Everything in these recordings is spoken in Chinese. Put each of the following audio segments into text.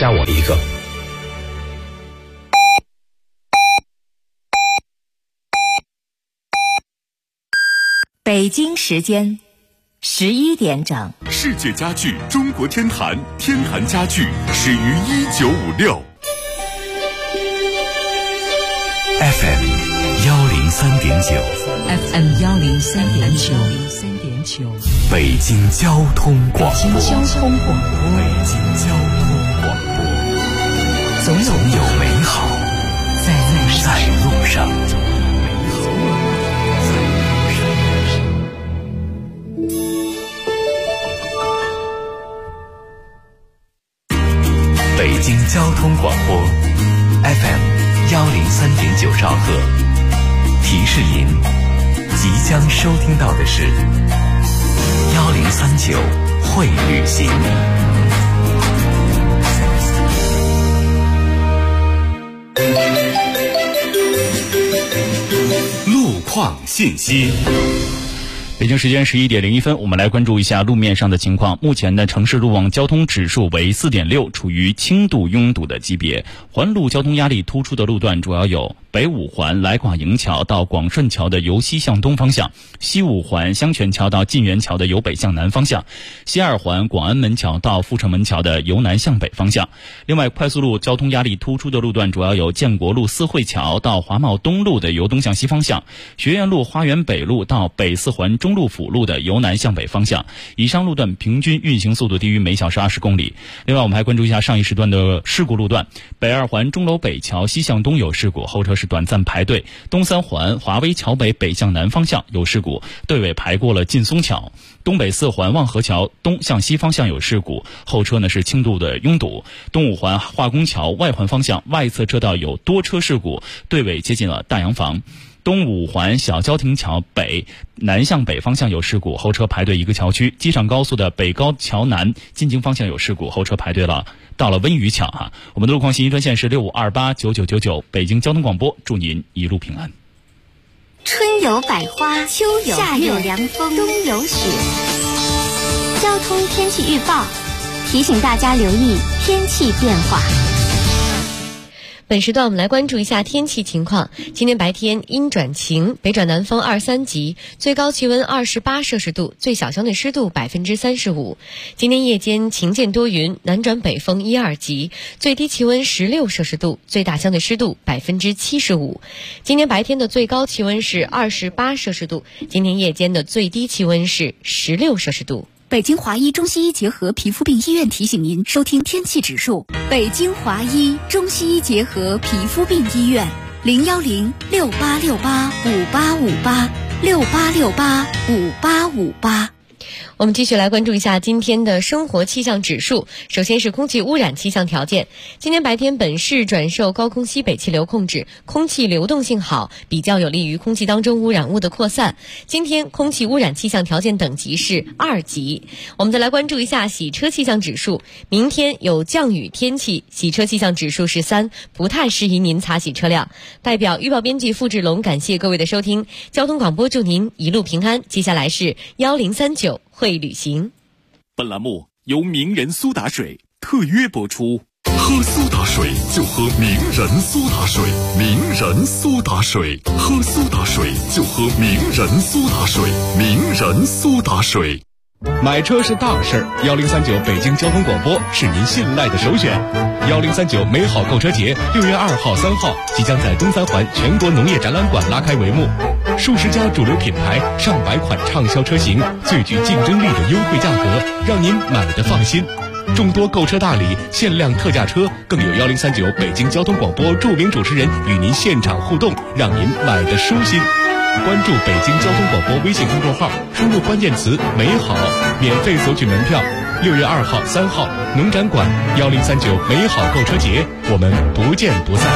加我一个。 北京时间11点整。 世界家具中国天坛，天坛家具始于1956。 FM 103.9 FM 103.9 北京交通广播。总有美好在路上。北京交通广播 FM 103.9兆赫，提示您即将收听到的是1039会旅行。 路况信息。 北京时间11点01分，我们来关注一下路面上的情况。目前呢，城市路网交通指数为 4.6， 处于轻度拥堵的级别。环路交通压力突出的路段主要有北五环来广营桥到广顺桥的由西向东方向，西五环香泉桥到晋源桥的由北向南方向，西二环广安门桥到阜成门桥的由南向北方向。另外，快速路交通压力突出的路段主要有建国路四惠桥到华贸东路的由东向西方向，学院路花园北路到北四环中路辅路的由南向北方向。以上路段平均运行速度低于每小时20公里。另外，我们还关注一下上一时段的事故路段。北二环钟楼北桥西向东有事故，后车是短暂排队。东三环华威桥北北向南方向有事故，队尾排过了劲松桥。东北四环望河桥东向西方向有事故，后车呢是轻度的拥堵。东五环化工桥外环方向外侧车道有多车事故，队尾接近了大洋房。东五环小交亭桥北南向北方向有事故，后车排队一个桥区。机场高速的北高桥南进京方向有事故，后车排队了到了温榆桥哈。我们的路况信息专线是65289999，北京交通广播，祝您一路平安。 春有百花，秋有夏有凉风，冬有雪。交通天气预报提醒大家留意天气变化。 本时段我们来关注一下天气情况。今天白天阴转晴，北转南风2、3级，最高气温28摄氏度，最小相对湿度35%。今天夜间晴间多云，南转北风1、2级，最低气温16摄氏度，最大相对湿度75%。今天白天的最高气温是28摄氏度，今天夜间的最低气温是16摄氏度。 北京华医中西医结合皮肤病医院提醒您收听天气指数。北京华医中西医结合皮肤病医院，0106868585858。 我们继续来关注一下今天的生活气象指数。首先是空气污染气象条件。今天白天本市转受高空西北气流控制，空气流动性好，比较有利于空气当中污染物的扩散。今天空气污染气象条件等级是2级。我们再来关注一下洗车气象指数。明天有降雨天气，洗车气象指数是3，不太适宜您擦洗车辆。代表预报编辑付志龙感谢各位的收听，交通广播祝您一路平安。接下来是1039会旅行。 本栏目由名人苏打水特约播出。喝苏打水就喝名人苏打水，名人苏打水，喝苏打水就喝名人苏打水，名人苏打水。 买车是大事，1039北京交通广播是您信赖的首选。1039美好购车节6月2号、3号即将在东三环全国农业展览馆拉开帷幕，数十家主流品牌、上百款畅销车型，最具竞争力的优惠价格，让您买得放心。众多购车大礼、限量特价车，更有1039北京交通广播著名主持人与您现场互动，让您买得舒心。关注北京交通广播微信公众号，输入关键词美好，免费索取门票。6月2号、3号农展馆1039美好购车节，我们不见不散。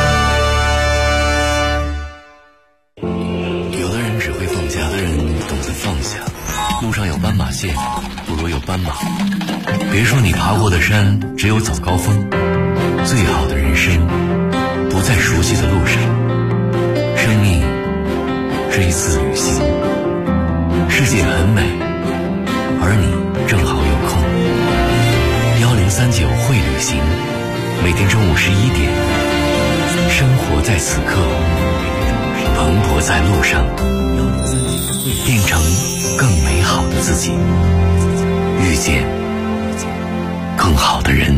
有的人只会放假，有的人懂得放下。路上有斑马线，不如有斑马。别说你爬过的山只有早高峰，最好的人生不在熟悉的路上。生命是一次旅行，世界很美，而你正好有空。1039会旅行， 每天中午11点，生活在此刻，蓬勃在路上，变成更美好的自己，遇见更好的人。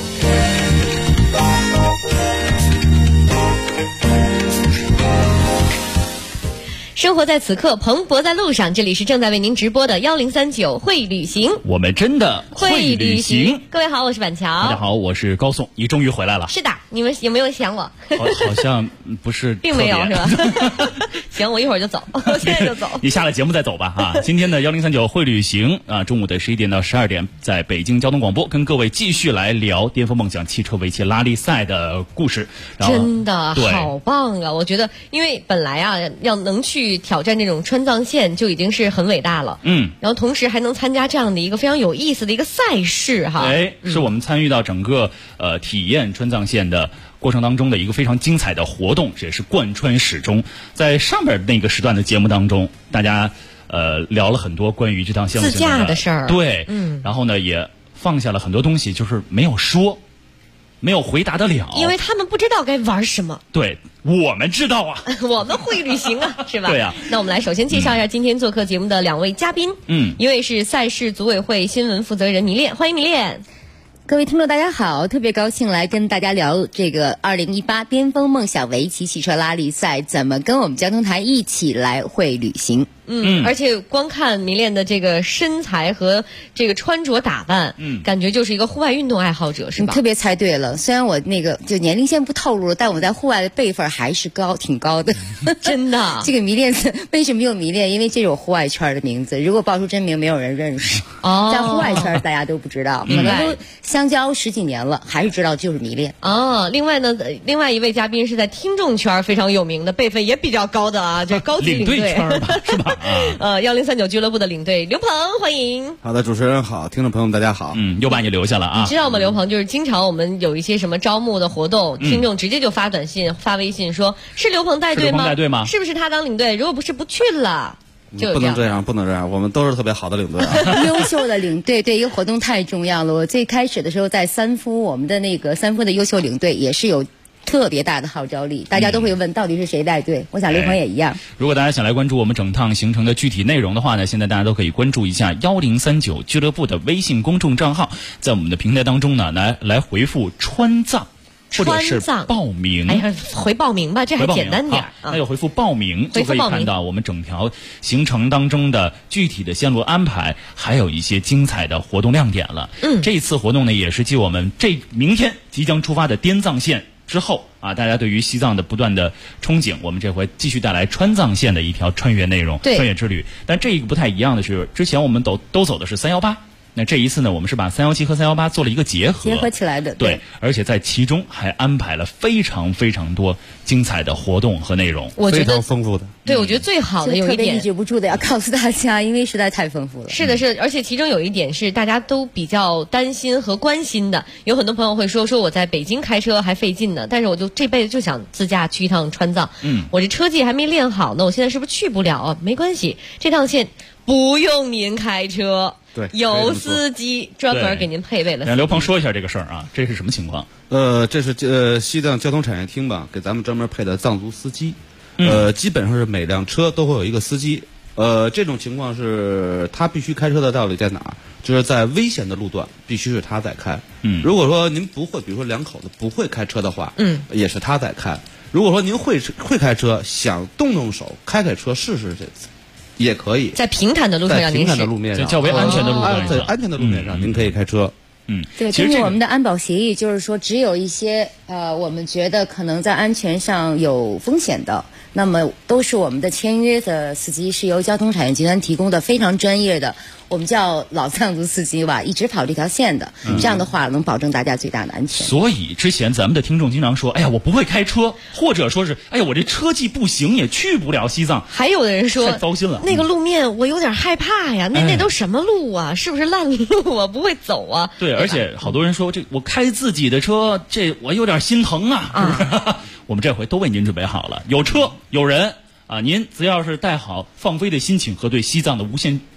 生活在此刻，蓬勃在路上。这里是正在为您直播的1039会旅行， 我们真的会旅行。 各位好，我是板桥。 大家好，我是高颂。你终于回来了。 是的，你们有没有想我？ 好像不是并没有是吧？行，我一会儿就走，我现在就走。 你下了节目再走吧啊！今天的1039会旅行啊，中午的11点到12点，在北京交通广播跟各位继续来聊巅峰梦想汽车围棋拉力赛的故事。 真的好棒啊！我觉得，因为本来啊，要能去挑战这种川藏线就已经是很伟大了。然后同时还能参加这样的一个非常有意思的一个赛事哈。 是我们参与到整个体验川藏线的过程当中的一个非常精彩的活动，这也是贯穿始终。在上边那个时段的节目当中，大家聊了很多关于这趟项目自驾的事儿， 对，然后呢也放下了很多东西，就是没有说。没有回答得了， 因为他们不知道该玩什么。 对，我们知道啊， 我们会旅行啊，是吧？ 对啊。 那我们来首先介绍一下今天做客节目的两位嘉宾。一位是赛事组委会新闻负责人迷恋，欢迎迷恋。 各位听众大家好，特别高兴来跟大家聊这个2018巅峰梦想围棋汽车拉力赛怎么跟我们交通台一起来会旅行。 而且光看迷恋的这个身材和这个穿着打扮，感觉就是一个户外运动爱好者，是吧？ 你特别猜对了，虽然我那个就年龄先不透露了，但我在户外的辈分还是挺高的。 真的。 这个迷恋为什么有迷恋？因为这是我户外圈的名字，如果报出真名，没有人认识。在户外圈大家都不知道，可能都相交10几年了，还是知道就是迷恋。 另外呢，另外一位嘉宾是在听众圈非常有名的，辈分也比较高的啊，这高级领队圈吧，是吧 ？1039俱乐部的领队刘鹏，欢迎。 好的，主持人好，听众朋友们大家好。 又把你留下了啊！ 你知道吗，刘鹏？就是经常我们有一些什么招募的活动，听众直接就发短信、发微信说：“是刘鹏带队吗？是不是他当领队？如果不是，不去了。” 不能这样，不能这样，我们都是特别好的领队啊。 优秀的领队对一个活动太重要了。我最开始的时候在三夫，我们的那个三夫的优秀领队也是有特别大的号召力，大家都会问到底是谁带队。我想刘鹏也一样。 如果大家想来关注我们整趟行程的具体内容的话呢，现在大家都可以关注一下1039俱乐部的微信公众账号，在我们的平台当中呢，来回复川藏。或者是报名， 回报名吧，这还简单点。 那就回复报名，就可以看到我们整条行程当中的具体的线路安排，还有一些精彩的活动亮点了。这一次活动呢，也是继我们明天即将出发的滇藏线之后啊，大家对于西藏的不断的憧憬，我们这回继续带来川藏线的一条穿越内容，穿越之旅。但这一个不太一样的是，之前我们都走的是318。那这一次呢，我们是把317和318做了一个结合起来的。 对，而且在其中还安排了非常非常多精彩的活动和内容， 非常丰富的。 对，我觉得最好的有一点， 特别抑制不住的要告诉大家，因为实在太丰富了。 是的，而且其中有一点是大家都比较担心和关心的。有很多朋友会说我在北京开车还费劲呢，但是我就这辈子就想自驾去一趟川藏。我这车技还没练好呢，我现在是不是去不了啊？没关系，这趟线不用您开车。 对， 有司机专门给您配备了。 让刘鹏说一下这个事儿啊，这是什么情况？ 这是西藏交通产业厅吧，给咱们专门配的藏族司机。基本上是每辆车都会有一个司机。这种情况是他必须开车的道理在哪儿？就是在危险的路段必须是他在开。如果说您不会，比如说两口子不会开车的话，也是他在开。如果说您会开车，想动手开车试试这次。也可以在平坦的路上让您平坦的路面上， 较为安全的路段上， 安全的路面上您可以开车。 对，根据我们的安保协议，就是说只有一些我们觉得可能在安全上有风险的，那么都是我们的签约的司机是由交通产业集团提供的，非常专业的，我们叫老藏族司机吧，一直跑这条线的，这样的话能保证大家最大的安全。 所以之前咱们的听众经常说，哎呀，我不会开车，或者说是，哎呀，我这车技不行，也去不了西藏。 还有的人说， 太糟心了， 那个路面我有点害怕呀，那都什么路啊？是不是烂路啊？不会走啊？ 对，而且好多人说，这我开自己的车，这我有点心疼啊。我们这回都为您准备好了，有车有人啊，您只要是带好放飞的心情和对西藏的无限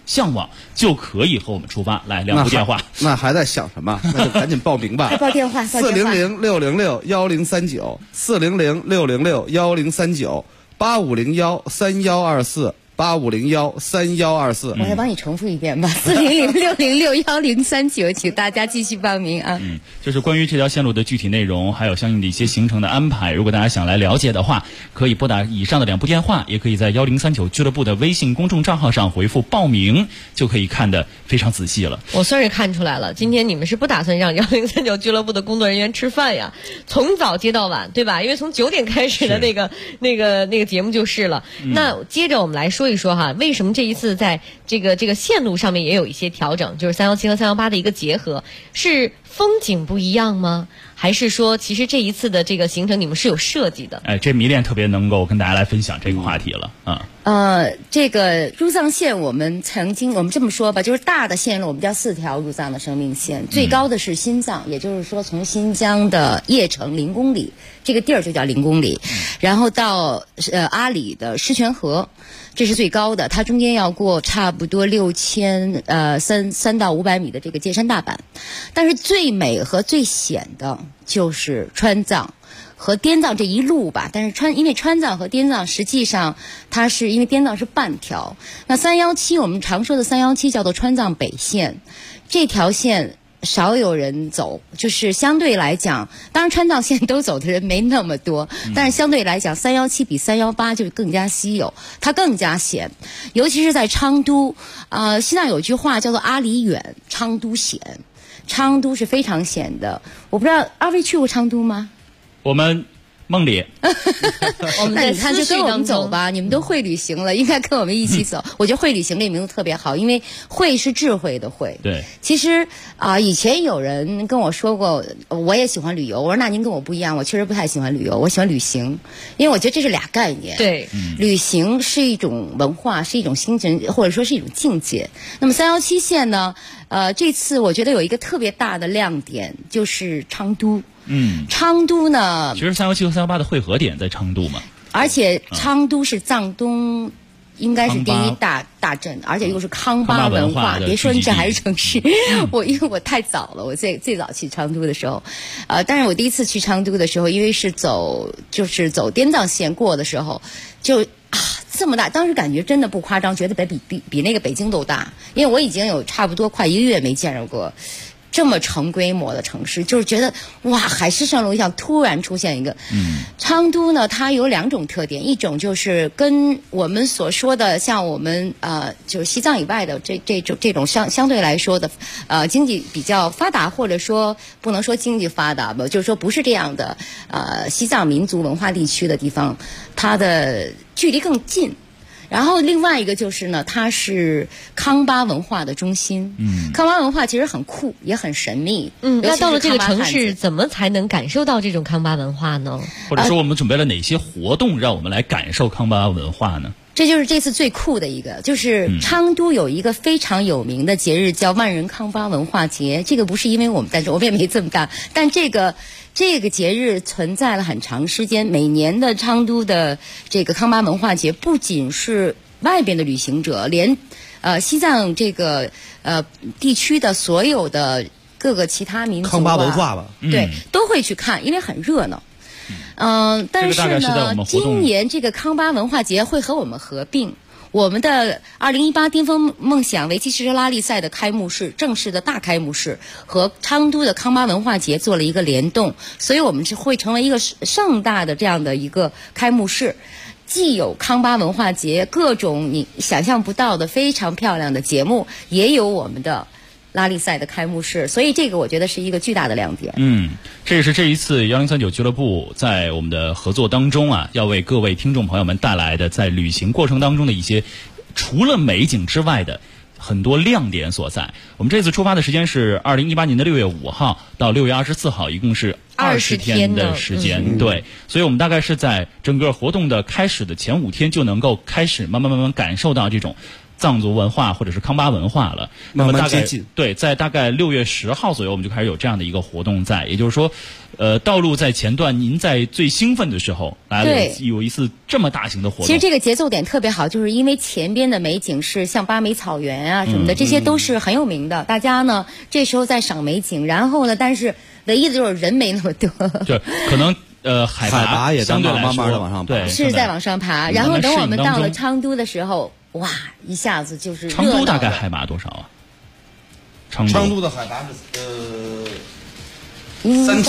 向往，就可以和我们出发。来，2部电话。 那还在想什么？那就赶紧报名吧。 报电话 400-606-1039，400-606-1039， 8501-3124。8501-3124， 我来帮你重复一遍吧，400-606-1039，请大家继续报名啊。 就是关于这条线路的具体内容，还有相应的一些行程的安排，如果大家想来了解的话，可以拨打以上的2部电话，也可以在1039俱乐部的微信公众账号上回复报名，就可以看得非常仔细了。 我算是看出来了，今天你们是不打算让1039俱乐部的工作人员吃饭呀，从早接到晚，对吧？因为从9点开始的那个节目就是了。那接着我们来说一说哈，为什么这一次在这个线路上面也有一些调整，就是317和318的一个结合，是风景不一样吗？还是说其实这一次的这个行程你们是有设计的？ 这迷恋特别能够跟大家来分享这个话题了啊。 这个入藏线我们这么说吧，就是大的线路我们叫4条入藏的生命线，最高的是新藏，也就是说从新疆的叶城0公里，这个地儿就叫0公里，然后到阿里的狮泉河，这是最高的，它中间要过差不多3到500米的这个界山大板，但是最美和最险的就是川藏和滇藏这一路吧，但是因为川藏和滇藏实际上它是因为滇藏是半条，那317我们常说的317叫做川藏北线，这条线少有人走，就是相对来讲，当然川藏线都走的人没那么多，但是相对来讲317比318就更加稀有，它更加险，尤其是在昌都，西藏有句话叫做阿里远，昌都险，昌都是非常险的。我不知道二位去过昌都吗？ 我们梦里我们那你看就跟我们走吧，你们都会旅行了，应该跟我们一起走。我觉得会旅行这名字特别好，因为会是智慧的会。 对， 其实以前有人跟我说过，我也喜欢旅游，我说那您跟我不一样，我确实不太喜欢旅游，我喜欢旅行，因为我觉得这是俩概念。 对， 旅行是一种文化，是一种精神，或者说是一种境界。那么317线呢，这次我觉得有一个特别大的亮点，就是昌都。昌都呢， 其实317和318的汇合点在昌都嘛， 而且昌都是藏东应该是第一大镇，而且又是康巴文化。别说这还是城市，因为我太早了，我最早去昌都的时候，但是我第一次去昌都的时候，因为是走滇藏线过的时候，就这么大，当时感觉真的不夸张，觉得比那个北京都大，因为我已经有差不多快1个月没见着过这么成规模的城市，就是觉得哇，海市蜃楼一样，突然出现一个。昌都呢，它有2种特点，一种就是跟我们所说的像我们就是西藏以外的这种相对来说的经济比较发达，或者说不能说经济发达吧，就是说不是这样的西藏民族文化地区的地方，它的距离更近。然后另外一个就是呢，它是康巴文化的中心。康巴文化其实很酷，也很神秘。 那到了这个城市，怎么才能感受到这种康巴文化呢？ 或者说我们准备了哪些活动，让我们来感受康巴文化呢？ 这就是这次最酷的一个，就是昌都有一个非常有名的节日叫万人康巴文化节。这个不是因为我们在这，我们也没这么大，但这个节日存在了很长时间。每年的昌都的这个康巴文化节，不仅是外边的旅行者，连西藏这个地区的所有的各个其他民族康巴文化吧， 对，都会去看，因为很热闹。但是呢，今年这个康巴文化节会和我们合并。我们的2018巅峰梦想维基汽车拉力赛的开幕式，正式的大开幕式和昌都的康巴文化节做了一个联动，所以我们会成为一个盛大的这样的一个开幕式。既有康巴文化节各种你想象不到的非常漂亮的节目，也有我们的拉力赛的开幕式，所以这个我觉得是一个巨大的亮点。 这也是这一次1039俱乐部在我们的合作当中要为各位听众朋友们带来的在旅行过程当中的一些除了美景之外的很多亮点所在。我们这次出发的时间是2018年的6月5号到6月24号，一共是20天的时间。对，所以我们大概是在整个活动的开始的前5天就能够开始慢慢感受到这种藏族文化或者是康巴文化了。那么慢慢接近。 对，在大概6月10号左右，我们就开始有这样的一个活动在，也就是说，道路在前段，您在最兴奋的时候来了有一次这么大型的活动。 其实这个节奏点特别好，就是因为前边的美景是像巴美草原啊什么的，这些都是很有名的。大家呢这时候在赏美景，然后呢，但是唯一的就是人没那么多。 对，可能。海拔也相对来说慢慢的往上爬， 对， 是在往上爬。然后等我们到了昌都的时候，哇，一下子就是昌都大概海拔多少啊？ 昌都的海拔是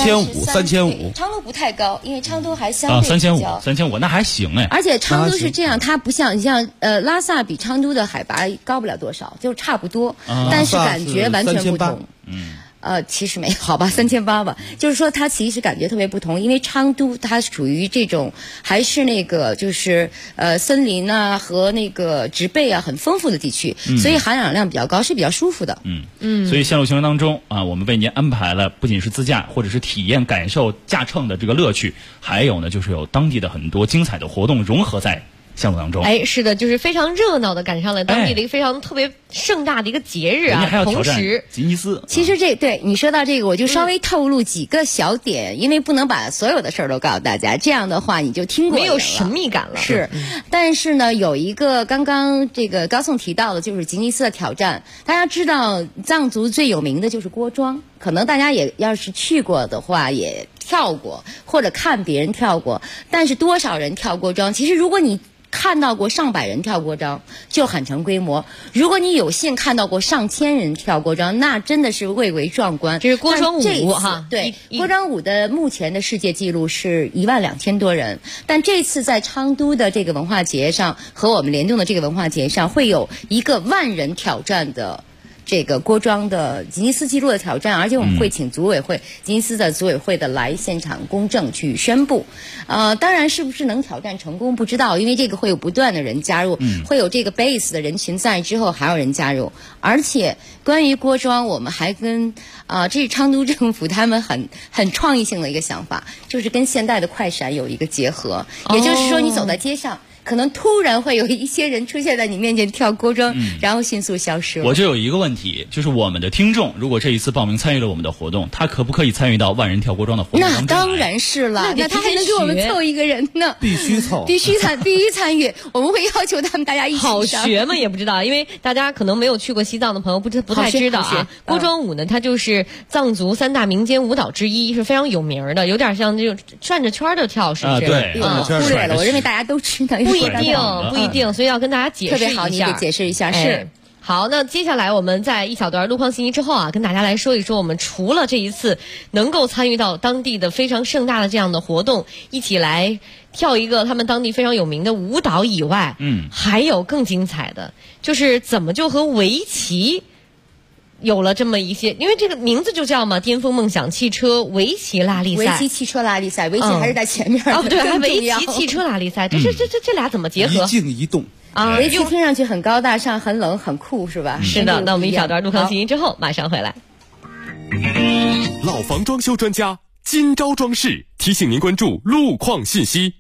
3500。 昌都不太高，因为昌都还相对 3500，那还行哎。 而且昌都是这样，它不像拉萨比昌都的海拔高不了多少，就差不多，但是感觉完全不同。其实没有，好吧，3800吧。就是说，它其实感觉特别不同，因为昌都它属于这种还是那个就是森林啊和那个植被啊很丰富的地区，所以含氧量比较高，是比较舒服的。 所以线路行程当中啊，我们为您安排了不仅是自驾或者是体验感受驾乘的这个乐趣，还有呢就是有当地的很多精彩的活动融合在项目当中。 是的，就是非常热闹的赶上了当地的一个非常特别盛大的一个节日啊。同时吉尼斯， 其实对你说到这个，我就稍微透露几个小点，因为不能把所有的事儿都告诉大家，这样的话你就听过没有神秘感了。 是，但是呢，有一个刚刚这个高颂提到的，就是吉尼斯的挑战。大家知道藏族最有名的就是锅庄，可能大家也要是去过的话也跳过，或者看别人跳过，但是多少人跳锅庄？其实如果你看到过上百人跳锅庄就很成规模，如果你有幸看到过上千人跳锅庄，那真的是蔚为壮观。 这是锅庄舞哈， 对，锅庄舞的目前的世界纪录是12000多人，但这次在昌都的这个文化节上和我们联动的这个文化节上，会有一个10000人挑战的这个锅庄的吉尼斯纪录的挑战，而且我们会请组委会、吉尼斯的组委会的来现场公证去宣布。当然是不是能挑战成功不知道，因为这个会有不断的人加入，会有这个 base 的人群在之后还有人加入。而且关于锅庄，我们还跟这是昌都政府他们很创意性的一个想法，就是跟现代的快闪有一个结合，也就是说你走在街上。可能突然会有一些人出现在你面前跳锅庄，然后迅速消失了。 我就有一个问题，就是我们的听众如果这一次报名参与了我们的活动，他可不可以参与到10000人跳锅庄的活动当中？ 那当然是了，那他还能给我们凑一个人呢？ 必须凑， 必须参与。我们会要求他们大家一起好学吗？也不知道，因为大家可能没有去过西藏的朋友不太知道啊。锅庄舞呢，它就是藏族3大民间舞蹈之一，是非常有名的，有点像这种转着圈的跳，是不是？ 对， 忽略了，我认为大家都知道。 不一定，所以要跟大家解释一下。 特别好，你给解释一下。是好，那接下来我们在一小段路况信息之后啊，跟大家来说一说，我们除了这一次能够参与到当地的非常盛大的这样的活动，一起来跳一个他们当地非常有名的舞蹈以外，还有更精彩的，就是怎么就和围棋有了这么一些，因为这个名字就叫嘛，巅峰梦想汽车围棋拉力赛。 围棋汽车拉力赛，围棋还是在前面对，还围棋汽车拉力赛，这俩怎么结合？ 一静一动啊， 围棋听上去很高大上、很冷、很酷，是吧？ 是的，那我们一小段路况信息之后马上回来。 老房装修专家金招装饰提醒您关注路况信息。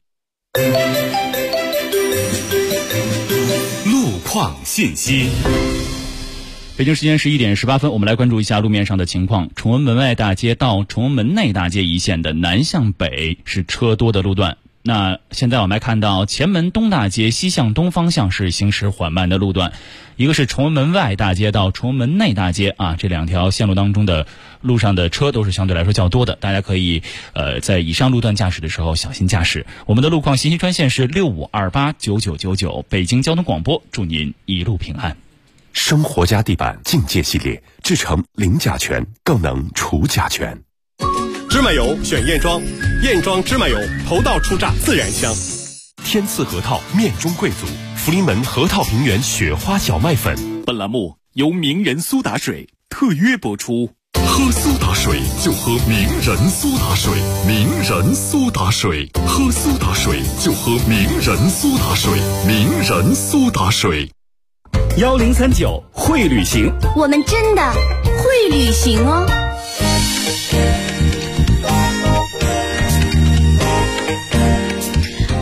路况信息。 北京时间11点18分，我们来关注一下路面上的情况。崇文门外大街到崇文门内大街一线的南向北是车多的路段。那现在我们来看到前门东大街西向东方向是行驶缓慢的路段，一个是崇文门外大街到崇文门内大街啊，这两条线路当中的路上的车都是相对来说较多的，大家可以在以上路段驾驶的时候小心驾驶。我们的路况信息专线是65289999，北京交通广播，祝您一路平安。 生活家地板境界系列，制成零甲醛，更能除甲醛。 芝麻油选燕庄，燕庄芝麻油头道出榨自然香。 天赐核桃面中贵族，福临门核桃平原雪花小麦粉。 本栏目由名人苏打水特约播出。 喝苏打水就喝名人苏打水，名人苏打水，喝苏打水就喝名人苏打水，名人苏打水。 1039会旅行， 我们真的会旅行哦。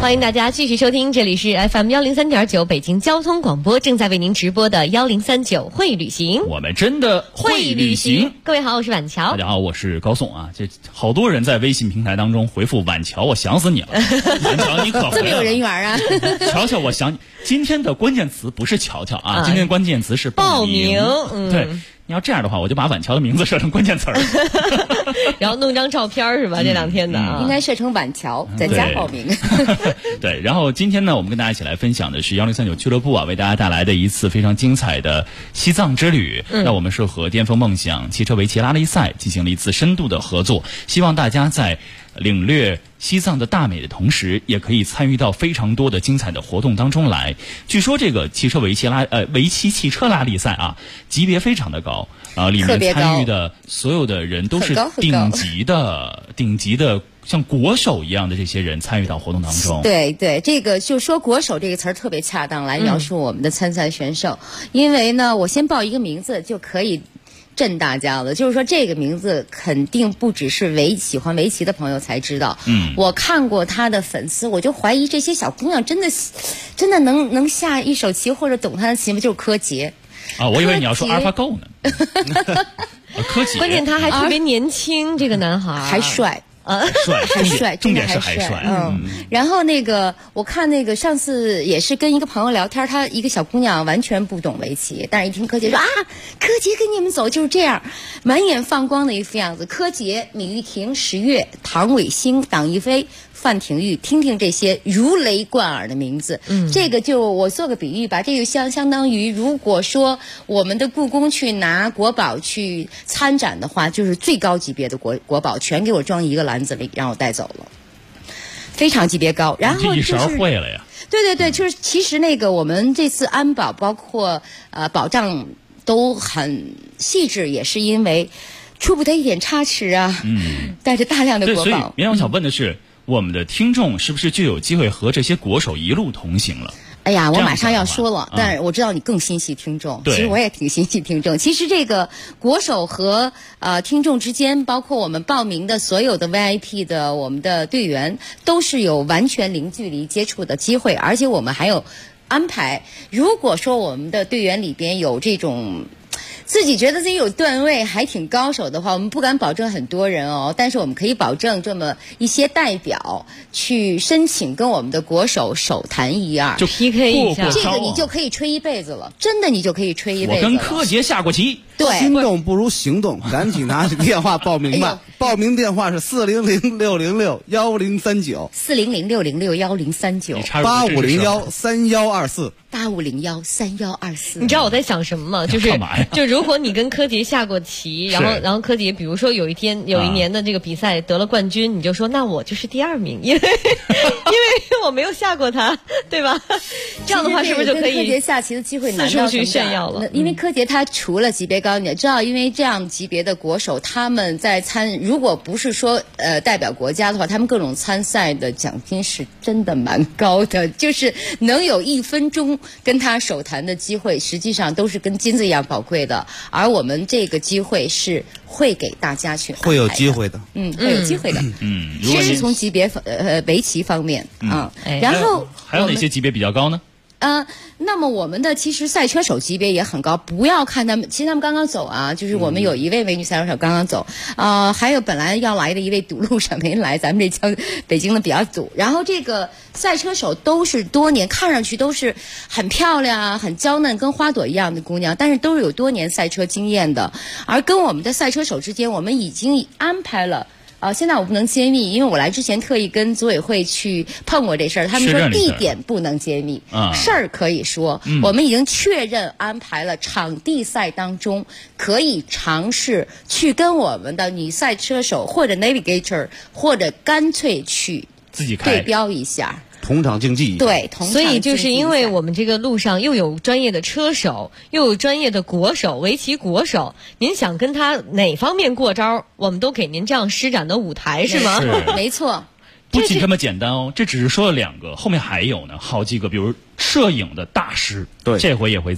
欢迎大家继续收听，这里是 FM103.9 北京交通广播正在为您直播的1039会旅行。 我们真的会旅行。 各位好，我是婉乔。 大家好，我是高颂啊。这好多人在微信平台当中回复婉乔，我想死你了。婉乔，你可这么有人缘啊！ 乔乔，我想今天的关键词不是乔乔啊，今天的关键词是报名。对。你要这样的话，我就把婉乔的名字设成关键词儿， 然后弄张照片是吧？这2天的应该设成婉乔在家报名。 对，然后今天呢，我们跟大家一起来分享的是1039俱乐部啊，为大家带来的一次非常精彩的西藏之旅。那我们是和巅峰梦想汽车围棋拉力赛进行了一次深度的合作，希望大家在领略西藏的大美的同时，也可以参与到非常多的精彩的活动当中来。据说这个汽车围棋汽车拉力赛啊，级别非常的高啊，里面参与的所有的人都是顶级的像国手一样的这些人参与到活动当中。 对对，这个就说国手这个词儿特别恰当来描述我们的参赛选手，因为呢，我先报一个名字就可以震大家了，就是说这个名字肯定不只是喜欢围棋的朋友才知道。我看过他的粉丝，我就怀疑这些小姑娘真的能下一手棋或者懂他的棋吗？就是柯洁啊，我以为你要说阿尔法狗呢。柯洁， 关键他还特别年轻，这个男孩还帅。 还帅，重点是还帅。 然后我看上次也是跟一个朋友聊天，她一个小姑娘完全不懂围棋，但是一听柯洁说啊，柯洁跟你们走就是这样，满眼放光的一副样子。柯洁、米玉婷、石月、唐伟星、党一飞、范廷玉，听听这些如雷贯耳的名字。这个就我做个比喻吧，这个相当于如果说我们的故宫去拿国宝去参展的话，就是最高级别的国宝全给我装一个篮子里让我带走了，非常级别高。然后这一勺会了呀。 对对，就是其实我们这次安保包括保障都很细致，也是因为出不得一点差池啊。带着大量的国宝。 所以明天我想问的是，我们的听众是不是就有机会和这些国手一路同行了？ 哎呀，我马上要说了，但是我知道你更心系听众，其实我也挺心系听众。其实这个国手和听众之间，包括我们报名的所有的 VIP 的我们的队员，都是有完全零距离接触的机会，而且我们还有安排。如果说我们的队员里边有这种自己觉得自己有段位还挺高手的话，我们不敢保证很多人哦，但是我们可以保证这么一些代表去申请跟我们的国手手谈一二， 就 PK 一下， 这个你就可以吹一辈子了，真的你就可以吹一辈子了。 我跟柯洁下过棋。 对， 心动不如行动，赶紧拿起电话报名吧。报名电话是400-606-1039，400-606-1039，8501-3124。8501-3124。 你知道我在想什么吗？就是就如果你跟柯洁下过棋，然后柯洁比如说有一年的这个比赛得了冠军，你就说那我就是第2名，因为我没有下过他，对吧？这样的话是不是就可以柯洁下棋的机会四处去炫耀了？ 因为柯洁他除了级别高，你也知道，因为这样级别的国手他们在如果不是说代表国家的话，他们各种参赛的奖金是真的蛮高的，就是能有1分钟跟他手谈的机会，实际上都是跟金子一样宝贵的。而我们这个机会是会给大家去会有机会的， 会有机会的。先是从级别围棋方面啊，然后还有哪些级别比较高呢？ 那么我们的其实赛车手级别也很高，不要看他们，其实他们刚刚走啊，就是我们有一位美女赛车手刚刚走，还有本来要来的一位堵路上没来，咱们这北京的比较堵。然后这个赛车手都是多年，看上去都是很漂亮啊，很娇嫩，跟花朵一样的姑娘，但是都是有多年赛车经验的。而跟我们的赛车手之间，我们已经安排了。现在我不能揭秘，因为我来之前特意跟组委会去碰过这事儿，他们说地点不能揭秘，事儿可以说。我们已经确认安排了场地赛当中可以尝试去跟我们的女赛车手或者 navigator 或者干脆去自己开对标一下。 同场竞技， 对， 所以就是因为我们这个路上又有专业的车手，又有专业的国手，围棋国手，您想跟他哪方面过招，我们都给您这样施展的舞台，是吗？ 是，没错。 不仅这么简单哦，这只是说了2个，后面还有呢，好几个，比如摄影的大师， 对， 这回也会在。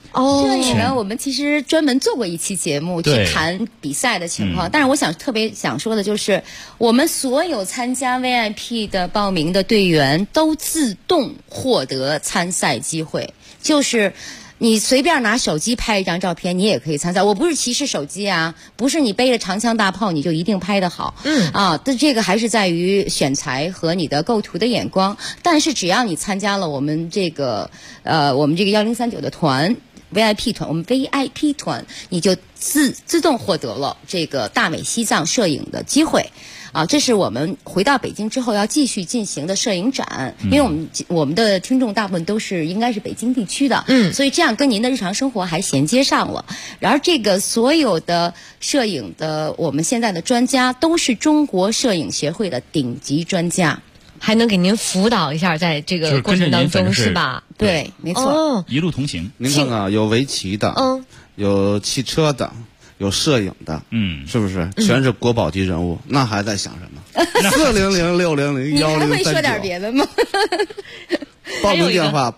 摄影呢，我们其实专门做过一期节目去谈比赛的情况，但是我特别想说的就是，我们所有参加 VIP 的报名的队员都自动获得参赛机会，就是你随便拿手机拍一张照片，你也可以参赛。我不是歧视手机啊，不是你背着长枪大炮你就一定拍得好。这个还是在于选材和你的构图的眼光。但是只要你参加了我们这个1039的团。VIP 团，我们 VIP 团，你就自动获得了这个大美西藏摄影的机会，这是我们回到北京之后要继续进行的摄影展，因为我们的听众大部分应该是北京地区的，所以这样跟您的日常生活还衔接上了。然而，这个所有的摄影的我们现在的专家都是中国摄影协会的顶级专家。 还能给您辅导一下，在这个过程当中是吧？ 对，没错， 一路同行。 您看看，有围棋的，有汽车的，有摄影的，是不是？全是国宝级人物，那还在想什么？400-600-1039， 你还会说点别的吗？ 报名电话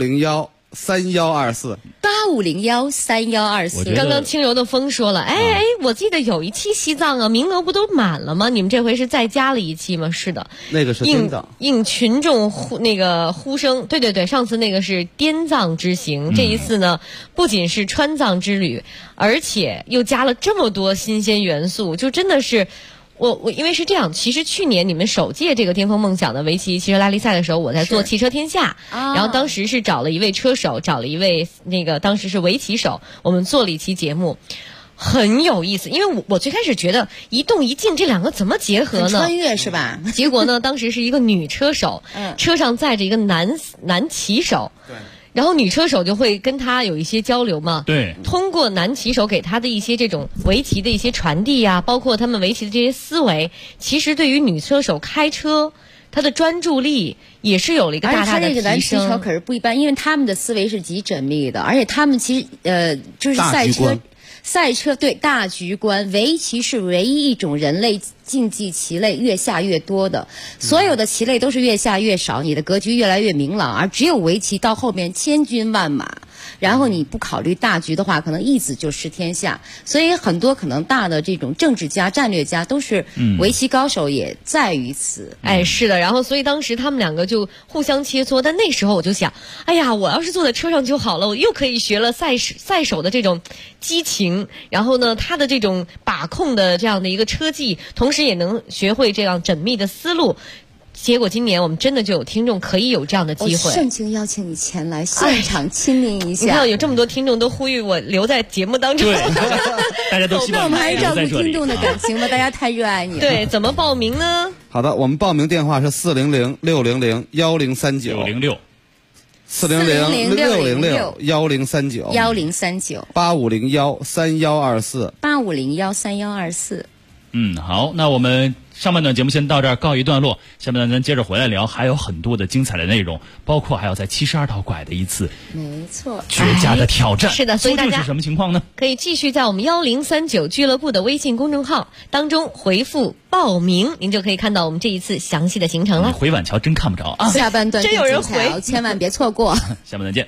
8501-3124，8501-3124。 刚刚轻柔的风说了，我记得有一期西藏啊，名额不都满了吗？你们这回是再加了一期吗？是的， 那个是滇藏， 应群众呼声，对，上次那个是滇藏之行，这一次呢，不仅是川藏之旅，而且又加了这么多新鲜元素，就真的是。我因为是这样，其实去年你们首届这个巅峰梦想的围棋汽车拉力赛的时候，我在做汽车天下，然后当时是找了一位车手，找了一位当时是围棋手，我们做了一期节目，很有意思。因为我最开始觉得一动一静这两个怎么结合呢？ 穿越是吧？ 结果呢，当时是一个女车手，车上载着一个男骑手。对。然后女车手就会跟他有一些交流嘛， 对， 通过男骑手给他的一些这种围棋的一些传递啊，包括他们围棋的这些思维，其实对于女车手开车，她的专注力也是有了一个大大的提升。而且这个男骑手可是不一般，因为他们的思维是极缜密的，而且他们其实就是赛车对大局观，围棋是唯一一种人类竞技棋类越下越多的，所有的棋类都是越下越少，你的格局越来越明朗，而只有围棋到后面千军万马，然后你不考虑大局的话，可能一子就失天下。所以很多可能大的这种政治家、战略家都是围棋高手，也在于此。 是的。然后所以当时他们两个就互相切磋，但那时候我就想，我要是坐在车上就好了，我又可以学了赛手的这种激情，然后呢，他的这种把控的这样的一个车技，同时也能学会这样缜密的思路。结果今年我们真的就有听众可以有这样的机会， 我盛情邀请你前来现场亲临一下。 你看有这么多听众都呼吁我留在节目当中， 对，大家都希望。 那我们还是照顾听众的感情吧，大家太热爱你了。 对，怎么报名呢？ 好的，我们报名电话是400-600-1039，400-600-1039， 1039 8501-3124， 8501-3124。 好，那我们上半段节目先到这儿告一段落，下半段咱接着回来聊，还有很多的精彩的内容，包括还有在72道拐的一次没错绝佳的挑战。 是的，所以大家是什么情况呢？ 可以继续在我们1039俱乐部的微信公众号当中回复报名，您就可以看到我们这一次详细的行程了。 回晚桥真看不着啊！ 下半段真有人回， 千万别错过。 下半段见。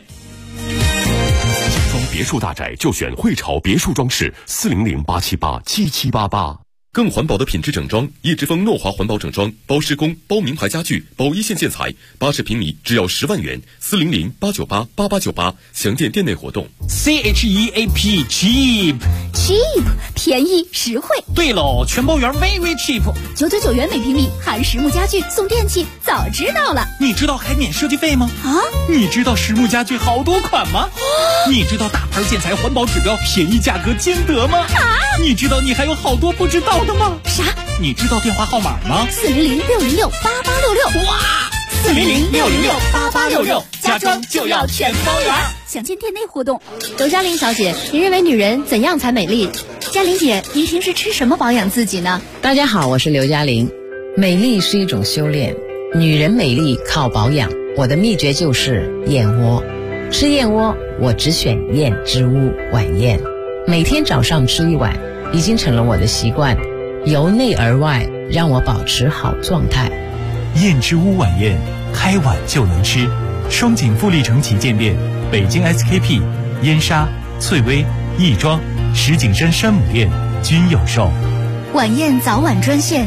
装别墅大宅就选汇潮别墅装饰，400-878-7788。更环保的品质整装，叶之峰诺华环保整装，包施工、包名牌家具、包一线建材，80平米只要10万元，400-898-8898，详见店内活动。 CHEAP cheap 便宜实惠。 对喽，全包圆 very cheap， 999元每平米，含实木家具送电器，早知道了。 你知道还免设计费吗？你知道实木家具好多款吗？你知道大牌建材环保指标，便宜价格兼得吗？你知道你还有好多不知道的吗？ 啥？ 你知道电话号码吗 ？400-606-8866。 哇，400-606-8866，家装就要全包圆。 详见店内活动。 刘嘉玲小姐，您认为女人怎样才美丽？ 嘉玲姐，您平时吃什么保养自己呢？ 大家好，我是刘嘉玲。美丽是一种修炼，女人美丽靠保养。我的秘诀就是燕窝。吃燕窝，我只选燕之屋晚宴，每天早上吃一碗，已经成了我的习惯，由内而外让我保持好状态。 燕之屋晚宴，开碗就能吃。双井富力城旗舰店，北京 SKP 燕莎、翠微、亦庄、石景山山姆店均有售。 晚宴早晚专线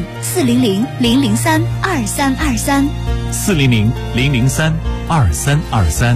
400-003-2323。 400-003-2323。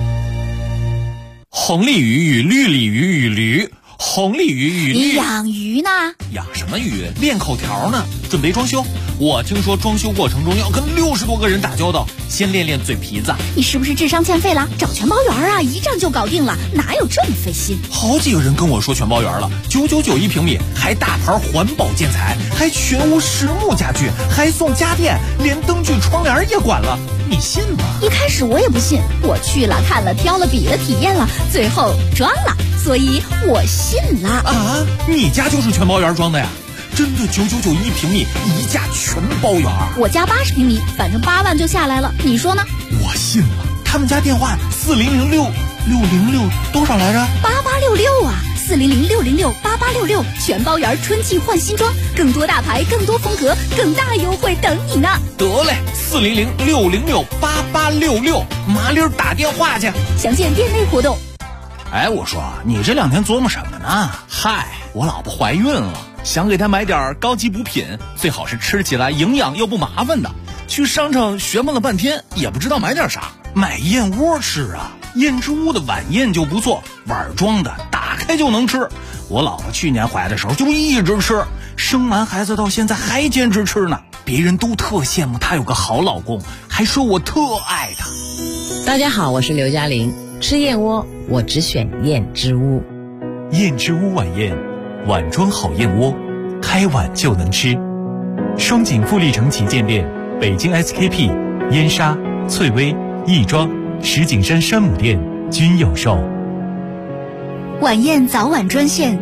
红鲤鱼与绿鲤鱼与驴，红鲤鱼与绿。 你养鱼呢？ 养什么鱼？练口条呢，准备装修。我听说装修过程中要跟60多个人打交道，先练练嘴皮子。 你是不是智商欠费了？找全包园啊，一站就搞定了，哪有这么费心？ 好几个人跟我说全包园了，999一平米，还大牌环保建材，还全屋实木家具，还送家电，连灯具窗帘也管了，你信吗？ 一开始我也不信，我去了看了挑了比了体验了，最后装了，所以我信了。 啊，你家就是全包园装的呀？真的999一平米，一价全包园。 我家80平米，反正8万就下来了，你说呢？ 我信了。他们家电话4006多少来着 ？8866啊，400-606-8866，全包园春季换新装，更多大牌，更多风格，更大优惠等你呢。 得嘞，400-606-8866，麻溜打电话去。 详见店内活动。 哎，我说你这2天琢磨什么呢？嗨，我老婆怀孕了，想给她买点高级补品，最好是吃起来营养又不麻烦的。去商场询问了半天，也不知道买点啥，买燕窝吃啊。燕之屋的晚宴就不错，碗装的，打开就能吃。我老婆去年怀的时候就一直吃，生完孩子到现在还坚持吃呢。别人都特羡慕她有个好老公，还说我特爱她。 大家好，我是刘嘉玲。吃燕窝，我只选燕之屋。 燕之屋晚宴，碗装好燕窝，开碗就能吃。双井富力城旗舰店、北京 SKP、燕莎、翠微、亦庄、石景山山姆店均有售。 晚宴早晚专线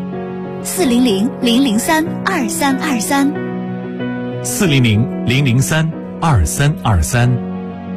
400-003-2323。 400-003-2323。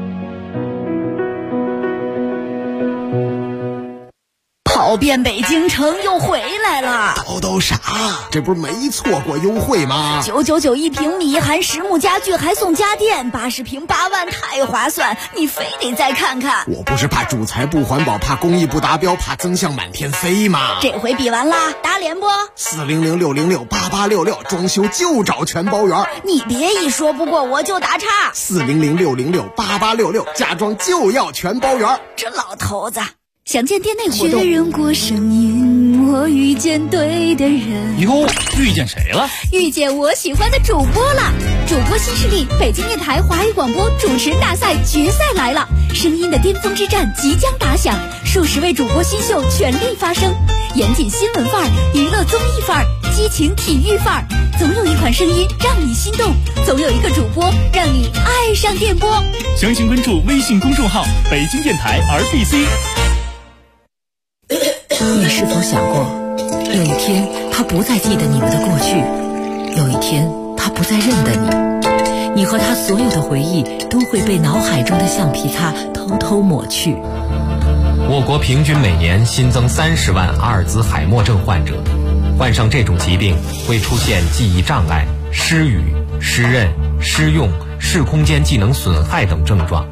跑遍北京城又回来了。 叨啥？这不是没错过优惠吗 ？999一平米，含实木家具，还送家电，80平8万，太划算！你非得再看看。 我不是怕主材不环保，怕工艺不达标，怕增项满天飞吗？ 这回比完啦，打脸不 ？400-606-8866，装修就找全包园。 你别一说不过我就打岔。 400-606-8866，家装就要全包园。 这老头子。详见店内活动。确认过声音，我遇见对的人。 哟，遇见谁了？ 遇见我喜欢的主播了。主播新势力，北京电台华语广播主持人大赛决赛来了，声音的巅峰之战即将打响，数十位主播新秀全力发声，严谨新闻范儿，娱乐综艺范儿，激情体育范儿，总有一款声音让你心动，总有一个主播让你爱上电波。 详情关注微信公众号北京电台 RBC。 你是否想过，有一天他不再记得你们的过去，有一天他不再认得你，你和他所有的回忆都会被脑海中的橡皮擦偷偷抹去。 我国平均每年新增30万阿尔兹海默症患者，患上这种疾病会出现记忆障碍、失语、失认、失用、视空间技能损害等症状。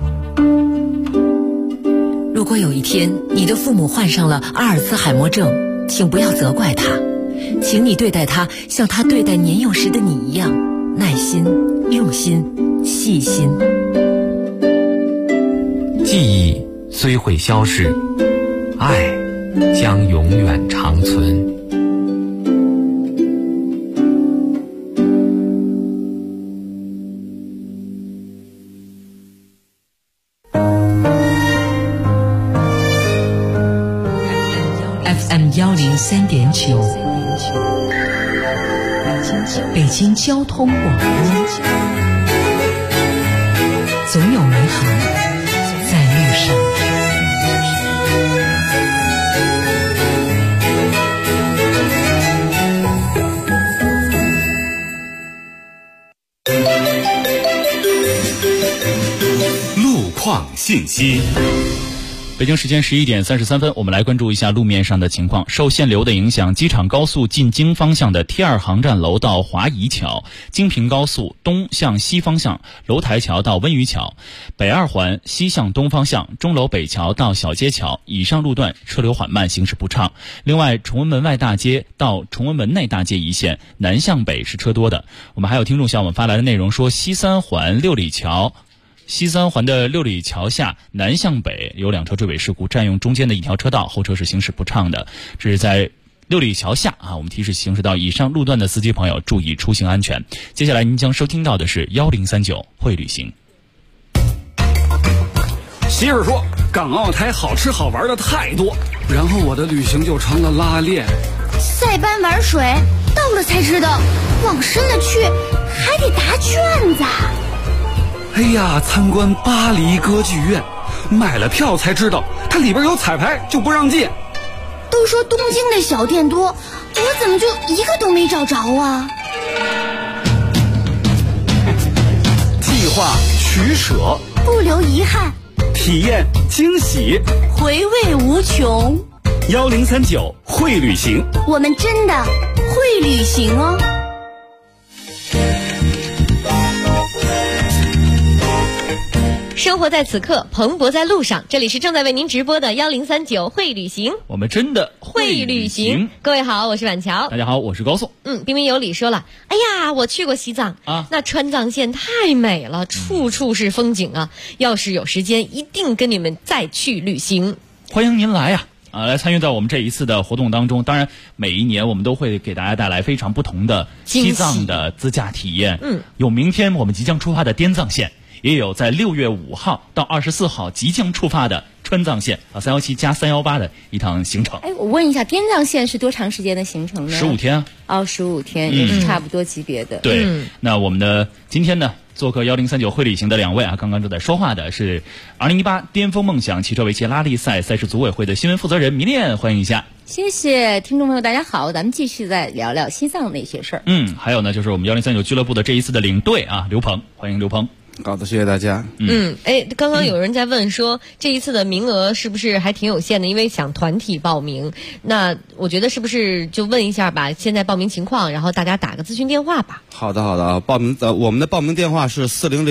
如果有一天你的父母患上了阿尔兹海默症，请不要责怪他，请你对待他像他对待年幼时的你一样，耐心、用心、细心。 记忆虽会消逝，爱将永远长存。 103.9，北京交通广播，总有美好在路上。 路况信息。 北京时间11点33分，我们来关注一下路面上的情况。受限流的影响，机场高速进京方向的 T2 航站楼到华宜桥，京平高速东向西方向楼台桥到温榆桥，北二环西向东方向钟楼北桥到小街桥以上路段车流缓慢，行驶不畅。另外，崇文门外大街到崇文门内大街一线南向北是车多的。我们还有听众向我们发来的内容说，西三环的六里桥下南向北有2车追尾事故，占用中间的一条车道，后车是行驶不畅的。这是在六里桥下啊，我们提示行驶到以上路段的司机朋友注意出行安全。接下来您将收听到的是1039会旅行。 媳妇说港澳台好吃好玩的太多，然后我的旅行就成了拉练。 塞班玩水，到了才知道往深了去还得答卷子。 哎呀，参观巴黎歌剧院，买了票才知道它里边有彩排，就不让进。 都说东京的小店多，我怎么就一个都没找着啊？ 计划取舍， 不留遗憾， 体验惊喜， 回味无穷。 1039会旅行， 我们真的会旅行哦。 生活在此刻，蓬勃在路上。这里是正在为您直播的1039会旅行， 我们真的会旅行。 各位好，我是婉乔。 大家好，我是高颂。 彬彬有礼说了，哎呀，我去过西藏啊，那川藏线太美了，处处是风景啊。要是有时间，一定跟你们再去旅行。 欢迎您来呀！来参与到我们这一次的活动当中。当然，每一年我们都会给大家带来非常不同的西藏的自驾体验。有明天我们即将出发的滇藏线。也有在6月5号到24号即将出发的川藏线317加318的一趟行程。 我问一下，滇藏线是多长时间的行程呢 ？15天啊。 15天也是差不多级别的。 对，那我们的今天呢，做客1039会旅行的2位啊，刚刚正在说话的是2018巅峰梦想汽车围棋拉力赛赛事组委会的新闻负责人迷恋，欢迎一下。 谢谢听众朋友，大家好，咱们继续再聊聊西藏那些事儿。 还有呢，就是我们1039俱乐部的这一次的领队啊，刘鹏，欢迎刘鹏。 好的，谢谢大家。 刚刚有人在问说，这一次的名额是不是还挺有限的？因为想团体报名，那我觉得是不是就问一下吧，现在报名情况，然后大家打个咨询电话吧。 好的啊，报名我们的报名电话是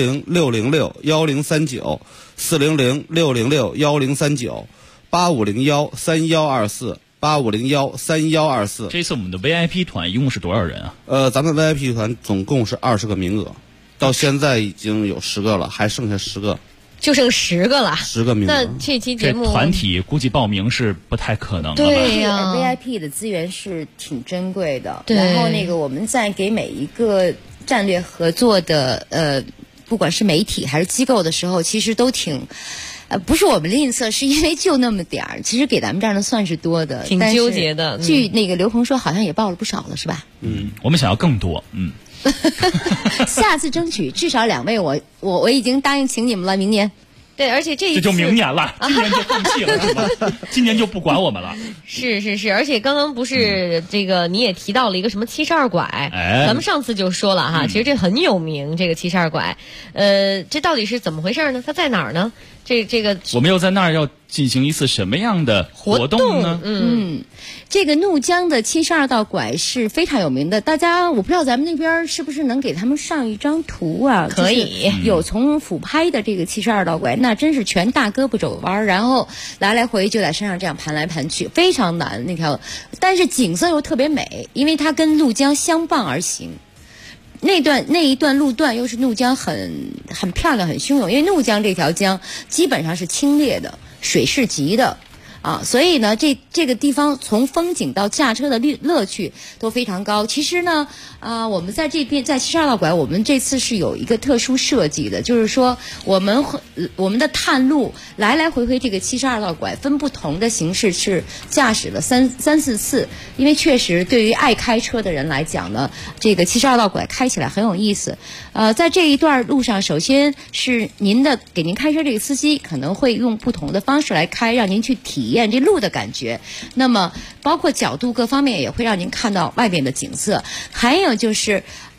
400-606-1039，400-606-1039，8501-3124，8501-3124。 这次我们的 VIP 团一共是多少人啊？ 咱们 VIP 团总共是20个名额。到现在已经有10个了，还剩下10个， 就剩10个了 ，10个名额。 那这期节目团体估计报名是不太可能的。 对呀 ，VIP 的资源是挺珍贵的。 对。 然后我们在给每一个战略合作的不管是媒体还是机构的时候，其实都挺。不是我们吝啬，是因为就那么点儿，其实给咱们这样的算是多的， 挺纠结的。 据刘鹏说，好像也报了不少了，是吧？ 我们想要更多。 下次争取至少2位，我已经答应请你们了，明年。 对，而且这一次就明年了，今年就放弃了，是吧？今年就不管我们了。 是，而且刚刚不是这个你也提到了一个什么72拐，咱们上次就说了哈，其实这很有名，这个72拐，这到底是怎么回事呢？它在哪儿呢？这个我们又在那儿要进行一次什么样的活动呢？ 这个怒江的72道拐是非常有名的，大家我不知道咱们那边是不是能给他们上一张图啊？ 可以， 有从俯拍的这个72道拐，那真是全大胳膊肘弯，然后来来回就在身上这样盘来盘去，非常难那条，但是景色又特别美，因为它跟怒江相伴而行。那一段路段又是怒江很漂亮很汹涌，因为怒江这条江基本上是清冽的，水是急的所以呢这个地方从风景到驾车的乐趣都非常高。其实呢我们在这边在72道拐，我们这次是有一个特殊设计的，就是说我们的探路来来回回这个72道拐分不同的形式是驾驶了三四次，因为确实对于爱开车的人来讲呢，这个72道拐开起来很有意思。在这一段路上，首先是给您开车这个司机可能会用不同的方式来开，让您去体验这路的感觉，那么包括角度各方面也会让您看到外边的景色。还有就是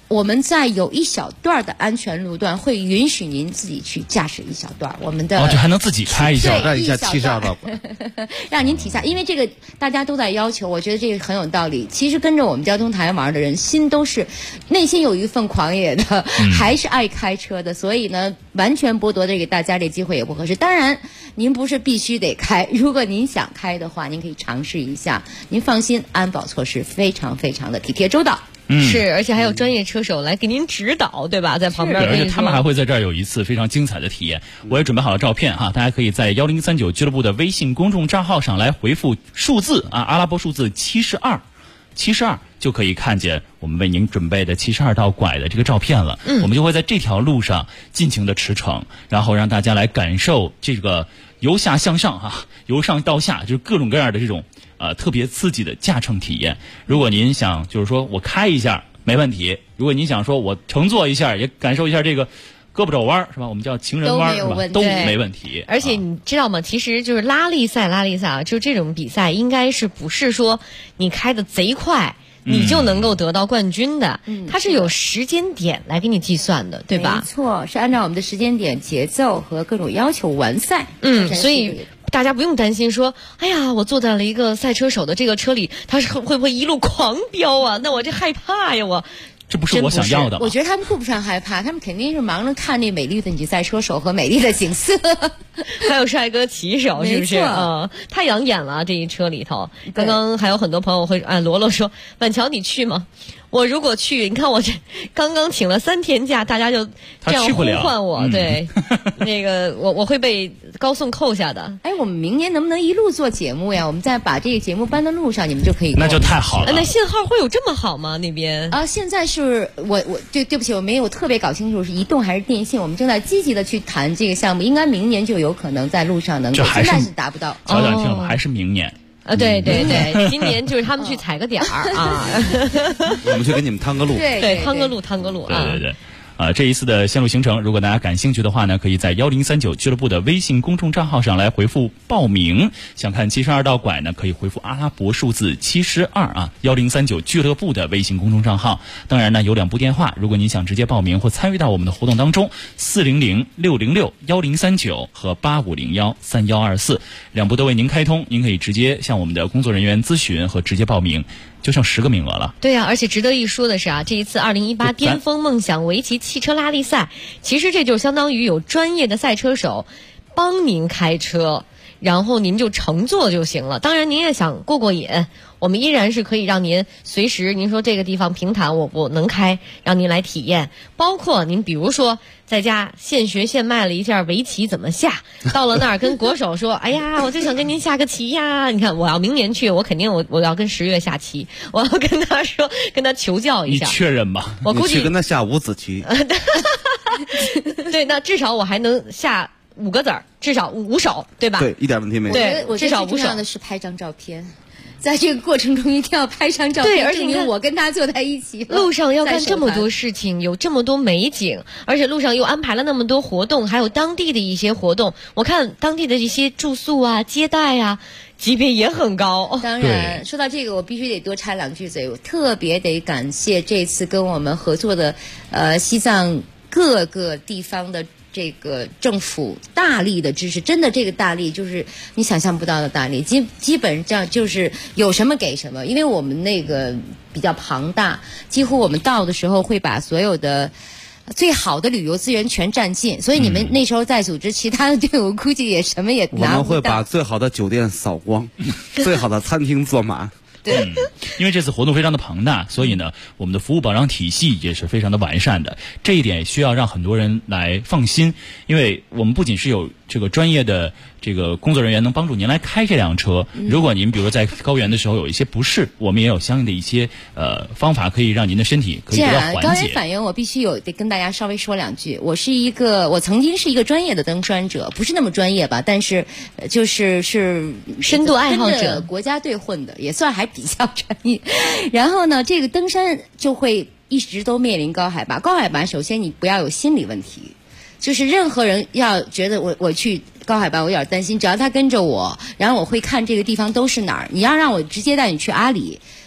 我们在有一小段的安全路段会允许您自己去驾驶一小段，我们的这还能自己开一下， 挑战一下72道拐， 让您体下，因为这个大家都在要求，我觉得这个很有道理。其实跟着我们交通台玩的人，心都是内心有一份狂野的，还是爱开车的，所以呢，完全剥夺这个大家这机会也不合适。当然，您不是必须得开，如果您想开的话，您可以尝试一下。您放心，安保措施非常非常的体贴周到。 是，而且还有专业车手来给您指导，对吧？在旁边， 而且他们还会在这儿有一次非常精彩的体验。我也准备好了照片哈，大家可以在1039俱乐部的微信公众账号上来回复数字阿拉伯数字72就可以看见我们为您准备的72道拐的这个照片了。我们就会在这条路上尽情的驰骋，然后让大家来感受这个由下向上由上到下，就是各种各样的这种特别刺激的驾乘体验。如果您想就是说我开一下没问题，如果您想说我乘坐一下也感受一下这个胳膊肘弯是吧？我们叫情人弯是吧？都没问题。 而且你知道吗？其实就是拉力赛就这种比赛应该是不是说你开的贼快你就能够得到冠军的，它是有时间点来给你计算的，对吧？ 没错，是按照我们的时间点、节奏和各种要求完赛。 所以大家不用担心说，哎呀，我坐在了一个赛车手的这个车里，他是会不会一路狂飙啊？那我这害怕呀， 这不是我想要的。 我觉得他们顾不上害怕，他们肯定是忙着看那美丽的女赛车手和美丽的景色， 还有帅哥骑手，是不是？太养眼了这一车里头。刚刚还有很多朋友会罗罗说，婉乔你去吗？我如果去，你看我这刚刚请了3天假，大家就这样呼唤我，对，那个我会被高送扣下的。 我们明年能不能一路做节目呀？我们再把这个节目搬到路上，你们就可以。 那就太好了。 那信号会有这么好吗？那边现在是对不起，我没有特别搞清楚是移动还是电信，我们正在积极的去谈这个项目，应该明年就有可能在路上能够，现在是达不到。 早点听了，还是明年。 对，今年就是他们去踩个点儿我们去给你们趟个路， 对，趟个路对。这一次的线路行程，如果大家感兴趣的话呢，可以在1039俱乐部的微信公众账号上来回复报名。想看72道拐呢，可以回复阿拉伯数字721039俱乐部的微信公众账号。当然呢，有2部电话，如果您想直接报名或参与到我们的活动当中，400-606-1039和8501-3124，2部都为您开通，您可以直接向我们的工作人员咨询和直接报名。就剩10个名额了。 对呀，而且值得一说的是这一次2018巅峰梦想围棋汽车拉力赛，其实这就相当于有专业的赛车手帮您开车，然后您就乘坐就行了。当然您也想过瘾，我们依然是可以让您随时您说这个地方平坦我能开，让您来体验。包括您比如说在家现学现卖了一下围棋怎么下，到了那儿跟国手说哎呀我就想跟您下个棋呀，你看我要明年去，我肯定我要跟10月下棋，我要跟他说跟他求教一下。 你确认吗？ 我估计跟他下5子棋对，那至少我还能下5个子儿，至少5手，对吧？ 对，一点问题没有。 对， 我至少5手。 最重要的是拍张照片，在这个过程中一定要拍张照片， 对，而且证明我跟他坐在一起。 路上要干这么多事情，有这么多美景，而且路上又安排了那么多活动，还有当地的一些活动。我看当地的这些住宿接待级别也很高。 当然，说到这个，我必须得多插2句嘴。我特别得感谢这次跟我们合作的西藏各个地方的这个政府大力的支持，真的这个大力就是你想象不到的大力，基本上就是有什么给什么。因为我们那个比较庞大，几乎我们到的时候会把所有的最好的旅游资源全占尽，所以你们那时候再组织其他的队伍，估计也什么也拿不到。 我们会把最好的酒店扫光，最好的餐厅坐满。 对， 因为这次活动非常的庞大，所以呢，我们的服务保障体系也是非常的完善的。这一点需要让很多人来放心，因为我们不仅是有这个专业的这个工作人员能帮助您来开这辆车，如果您比如在高原的时候有一些不适，我们也有相应的一些方法可以让您的身体可以得到缓解。 高原反应我必须得跟大家稍微说2句。我曾经是一个专业的登山者，不是那么专业吧，但是是深度爱好者， 跟着国家队混的，也算还比较专业。然后呢，这个登山就会一直都面临高海拔。高海拔首先你不要有心理问题，就是任何人要觉得我去高海拔我有点担心，只要他跟着我，然后我会看这个地方都是哪儿。你要让我直接带你去阿里，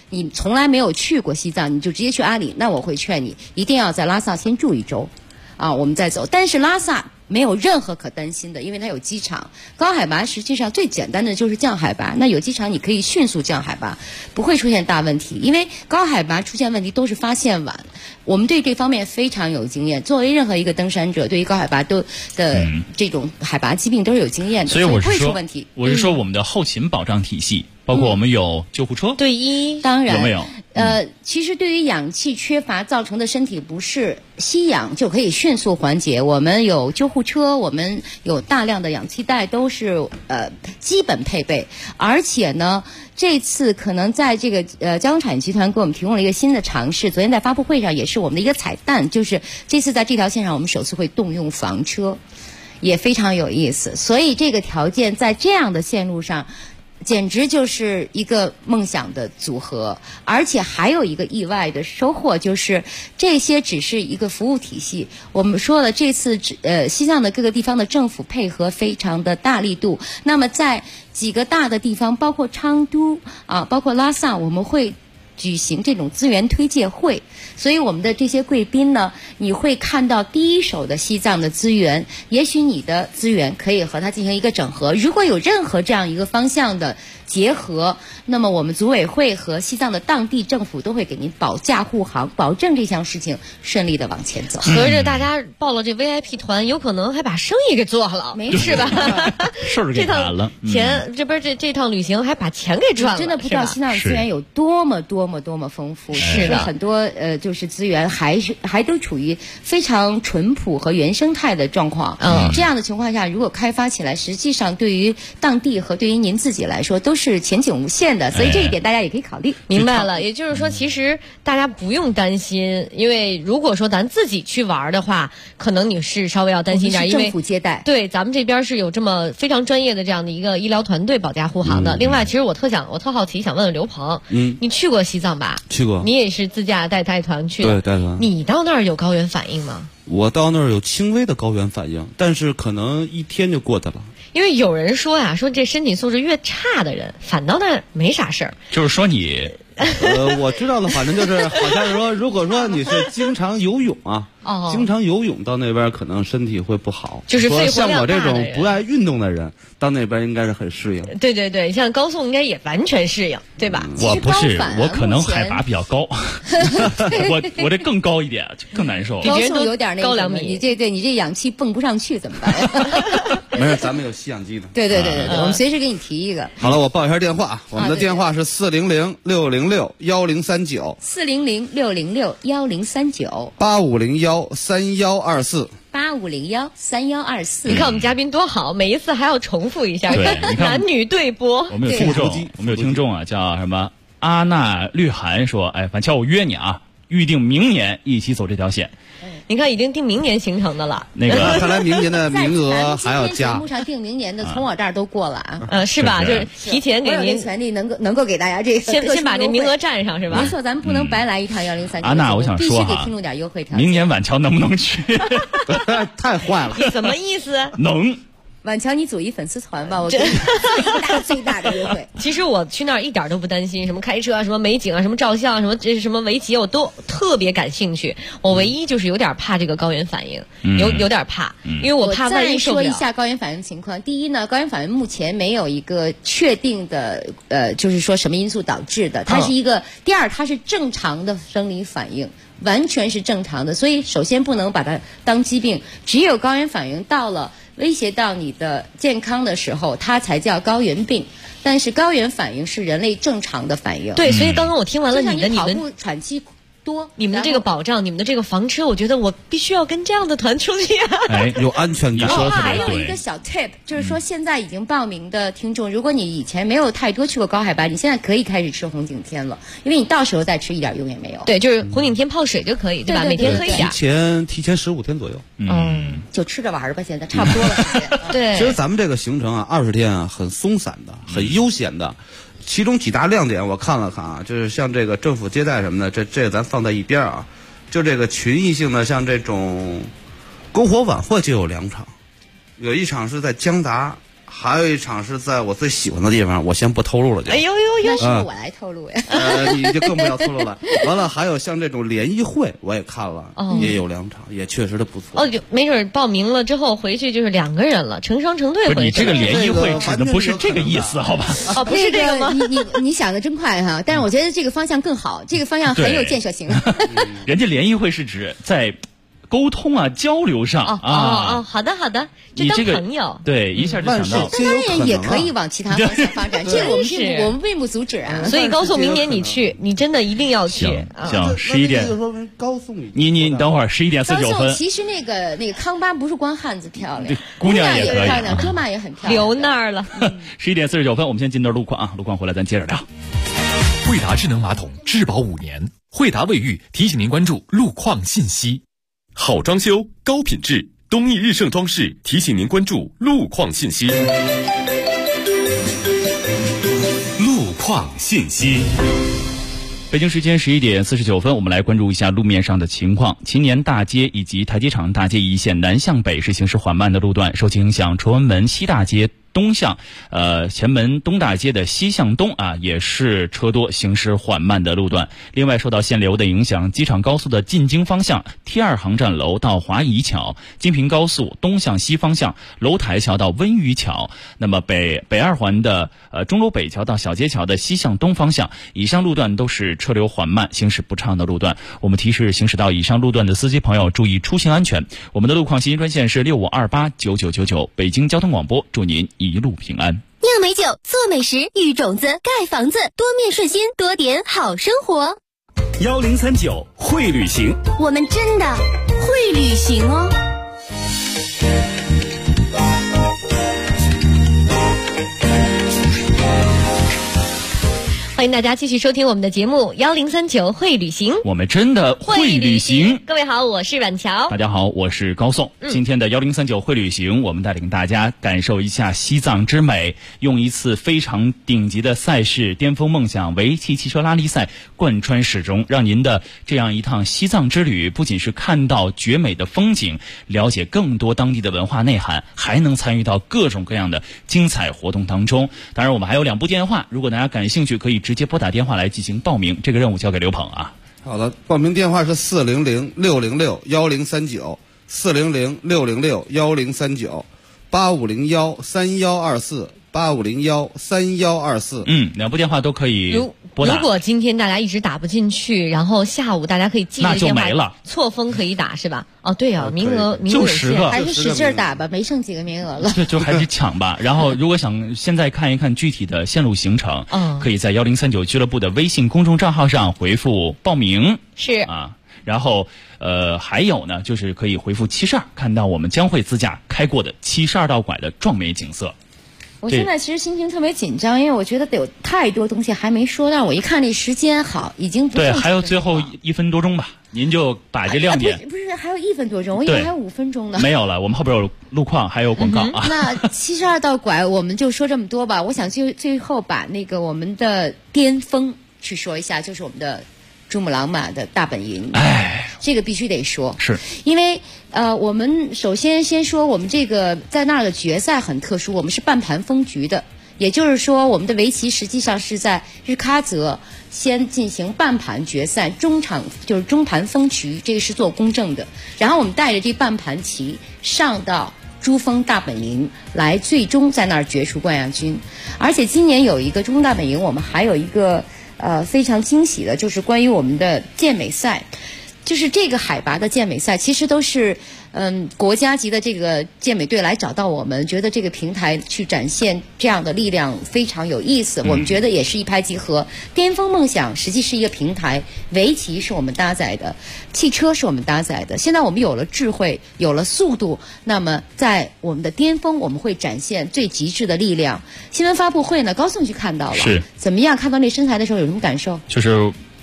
你从来没有去过西藏，你就直接去阿里，那我会劝你一定要在拉萨先住1周，我们再走。但是拉萨没有任何可担心的，因为它有机场。高海拔实际上最简单的就是降海拔，那有机场你可以迅速降海拔，不会出现大问题。因为高海拔出现问题都是发现晚，我们对这方面非常有经验。作为任何一个登山者，对于高海拔的这种海拔疾病都是有经验的， 所以我是说， 不会出问题。 我是说我们的后勤保障体系。包括我们有救护车， 队医， 当然有没有？ 其实对于氧气缺乏造成的身体不适，吸氧就可以迅速缓解。我们有救护车，我们有大量的氧气袋，都是基本配备。而且呢，这次可能在这个交通产业集团给我们提供了一个新的尝试。昨天在发布会上也是我们的一个彩蛋，就是这次在这条线上我们首次会动用房车，也非常有意思。所以这个条件在这样的线路上，简直就是一个梦想的组合。而且还有一个意外的收获，就是这些只是一个服务体系。我们说了，这次西藏的各个地方的政府配合非常的大力度。那么在几个大的地方，包括昌都包括拉萨，我们会举行这种资源推介会，所以我们的这些贵宾呢，你会看到第一手的西藏的资源，也许你的资源可以和它进行一个整合。如果有任何这样一个方向的结合，那么我们组委会和西藏的当地政府都会给您保驾护航，保证这项事情顺利的往前走。 合着大家报了这 VIP 团，有可能还把生意给做了， 没是吧？ 事儿给谈了， 这趟旅行还把钱给赚了， 真的不知道西藏资源有多么丰富。 是的， 很多就是资源还都处于非常淳朴和原生态的状况。这样的情况下，如果开发起来，实际上对于当地和对于您自己来说都是前景无限的，所以这一点大家也可以考虑。 明白了，也就是说，其实大家不用担心，因为如果说咱自己去玩的话，可能你是稍微要担心点，因为政府接待。 对，咱们这边是有这么非常专业的这样的一个医疗团队保驾护航的。另外，其实我特好奇，想问问刘鹏，你去过西藏吧？ 去过。 你也是自驾带团去的？ 对，带团。 你到那儿有高原反应吗？ 我到那儿有轻微的高原反应，但是可能1天就过去了。 因为有人说呀，说这身体素质越差的人，反倒那儿没啥事儿。 就是说你， 我知道的，反正就是好像是说，如果说你是经常游泳经常游泳到那边可能身体会不好。 就是肺活量大的人， 像我这种不爱运动的人，到那边应该是很适应。 对，像高颂应该也完全适应，对吧？ 我不是，我可能海拔比较高，我这更高一点，更难受。 高颂有点那高2米， 你这氧气蹦不上去怎么办？ 没事，咱们有吸氧机的。 对，我们随时给你提一个。 好了，我报一下电话，我们的电话是400-606-1039。 400-606-1039。 8501-3124。 8501-3124。 你看我们嘉宾多好，每一次还要重复一下，男女对播。 我们有听众啊，叫什么阿娜绿涵说，反正叫我约你啊，预定明年一起走这条线。 你看已经定明年行程的了， 那个看来明年的名额还要加。 节目上定明年的，从我这儿都过了啊。 是吧？就是提前给您权利能够给大家这个先把这名额占上是吧？ 没错，咱们不能白来一趟103。 安娜，我想说必须给听众点优惠条件。 明年晚桥能不能去？ 太坏了！ 你什么意思？ 能。 晚桥，你组一粉丝团吧，我给你最大的优惠。 其实我去那儿一点都不担心，什么开车啊，什么美景啊，什么照相，什么围棋，我都特别感兴趣。我唯一就是有点怕这个高原反应，有点怕，因为我怕万一受不了。 我再说一下高原反应情况。第一呢，高原反应目前没有一个确定的就是说什么因素导致的，它是一个。第二，它是正常的生理反应。完全是正常的，所以首先不能把它当疾病，只有高原反应到了威胁到你的健康的时候，它才叫高原病。但是高原反应是人类正常的反应。 对，所以刚刚我听完了你们跑步喘气多， 你们的这个保障，你们的这个房车，我觉得我必须要跟这样的团出去有安全感。 还有一个小 tip， 就是说现在已经报名的听众，如果你以前没有太多去过高海拔，你现在可以开始吃红景天了，因为你到时候再吃一点用也没有。 对，就是红景天泡水就可以，对吧？每天喝一点。 提前15天左右。 就吃着玩吧，现在差不多了。 对。 其实咱们这个行程20天很松散的，很悠闲的。其中几大亮点我看了看啊，就是像这个政府接待什么的，这咱放在一边啊。就这个群益性的，像这种篝火晚会就有2场，有一场是在江达还有一场是在我最喜欢的地方，我先不透露了就。 哎呦呦，那是我来透露呀。 你就更不要透露了。完了，还有像这种联谊会，我也看了，也有2场，也确实的不错。 就没准报名了之后回去就是2个人了，成双成对回去。 你这个联谊会指的不是这个意思，好吧？ 不是这个吗？ 你想的真快哈，但是我觉得这个方向更好，这个方向很有建设性。 人家联谊会是指在沟通啊、交流上好的，就当朋友。 对，一下就想到。 当然也可以往其他方向发展，这个我们并不阻止啊。 所以高颂明年你去，你真的一定要去。 行，11点。 高颂， 你等会儿11点49分。 其实那个康巴不是光汉子漂亮， 姑娘也可以， 漂亮，哥们也很漂亮。 留那儿了。 11点49分，我们先进段路况啊，路况回来咱接着聊。 惠达智能马桶质保5年，惠达卫浴提醒您关注路况信息。 好装修，高品质，东义日盛装饰提醒您关注路况信息。路况信息。 北京时间11点49分，我们来关注一下路面上的情况。秦年大街以及台阶厂大街一线南向北是行驶缓慢的路段，受其影响，崇文门西大街东向前门东大街的西向东也是车多行驶缓慢的路段。另外受到限流的影响，机场高速的进京方向 T2 航站楼到华谊桥，京平高速东向西方向楼台桥到温榆桥，那么北2环的钟楼北桥到小街桥的西向东方向，以上路段都是车流缓慢行驶不畅的路段。我们提示行驶到以上路段的司机朋友注意出行安全。我们的路况信息专线是65289999，北京交通广播，祝您一路平安。 酿美酒，做美食，育种子，盖房子，多面顺心，多点好生活。 1039会旅行， 我们真的会旅行哦。 欢迎大家继续收听我们的节目1039会旅行， 我们真的会旅行。 各位好，我是阮乔。 大家好，我是高颂。今天的1039会旅行，我们带领大家感受一下西藏之美，用一次非常顶级的赛事巅峰梦想围棋汽车拉力赛贯穿始终，让您的这样一趟西藏之旅不仅是看到绝美的风景，了解更多当地的文化内涵，还能参与到各种各样的精彩活动当中。当然我们还有2部电话，如果大家感兴趣可以直接拨打电话来进行报名，这个任务交给刘鹏啊。 好的，报名电话是400-606-1039 400-606-1039 8501-3124 8501-3124。 2部电话都可以拨打。 如果今天大家一直打不进去，然后下午大家可以记着电话， 那就没了。 错峰可以打是吧？对啊，名额有限， 还是使劲打吧，没剩几个名额了。 就还是抢吧。然后如果想现在看一看具体的线路行程，可以在1039俱乐部的微信公众账号上回复报名。 是啊。然后还有呢，就是可以回复72，看到我们将会自驾开过的72道拐的壮美景色。 我现在其实心情特别紧张，因为我觉得有太多东西还没说到。我一看这时间，好，已经不对，还有最后1分多钟吧，您就把这亮点。 不是还有1分多钟，我以为还有5分钟呢。 没有了，我们后边有路况，还有广告啊。 那72道拐我们就说这么多吧。我想最后把那个我们的巅峰去说一下，就是我们的珠穆朗玛的大本营。这个必须得说， 是因为我们首先说我们这个在那儿的决赛很特殊，我们是半盘封局的，也就是说我们的围棋实际上是在日喀则先进行半盘决赛，中盘封局，这个是做公证的，然后我们带着这半盘棋上到珠峰大本营来，最终在那儿决出冠亚军。而且今年有一个珠峰大本营，我们还有一个非常惊喜的，就是关于我们的健美赛。就是这个海拔的健美赛，其实都是国家级的这个健美队来找到我们，觉得这个平台去展现这样的力量非常有意思。我们觉得也是一拍即合。巅峰梦想实际是一个平台，围棋是我们搭载的，汽车是我们搭载的。现在我们有了智慧，有了速度，那么在我们的巅峰，我们会展现最极致的力量。新闻发布会呢，高颂去看到了， 是怎么样？看到那身材的时候有什么感受？ 就是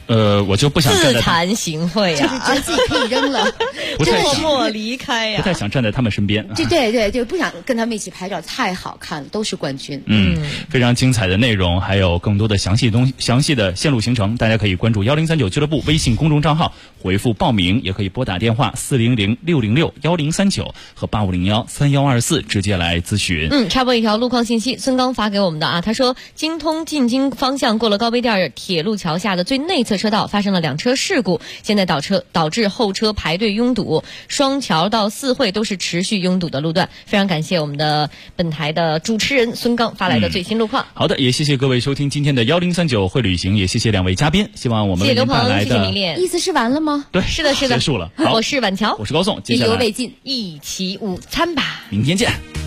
我就不想站在自惭形秽呀， 就是觉得自己可以扔了， 默默离开呀， 不太想站在他们身边。 对，不想跟他们一起拍照，太好看了，都是冠军。 非常精彩的内容，还有更多的详细的线路行程，大家可以关注1039俱乐部微信公众账号，回复报名，也可以拨打电话400-606-1039和8501-3124直接来咨询。 插播一条路况信息，孙刚发给我们的啊，他说京通进京方向过了高碑店铁路桥下的最内侧车道发生了2车事故，现在导致后车排队拥堵，双桥到四惠都是持续拥堵的路段。非常感谢我们的本台的主持人孙刚发来的最新路况。 好的，也谢谢各位收听今天的1039会旅行，也谢谢2位嘉宾，希望我们为您带来的。 谢谢明恋。 意思是完了吗？ 对， 是的， 结束了。好， 我是婉乔， 我是高颂，接下来意犹未尽， 一起午餐吧， 明天见。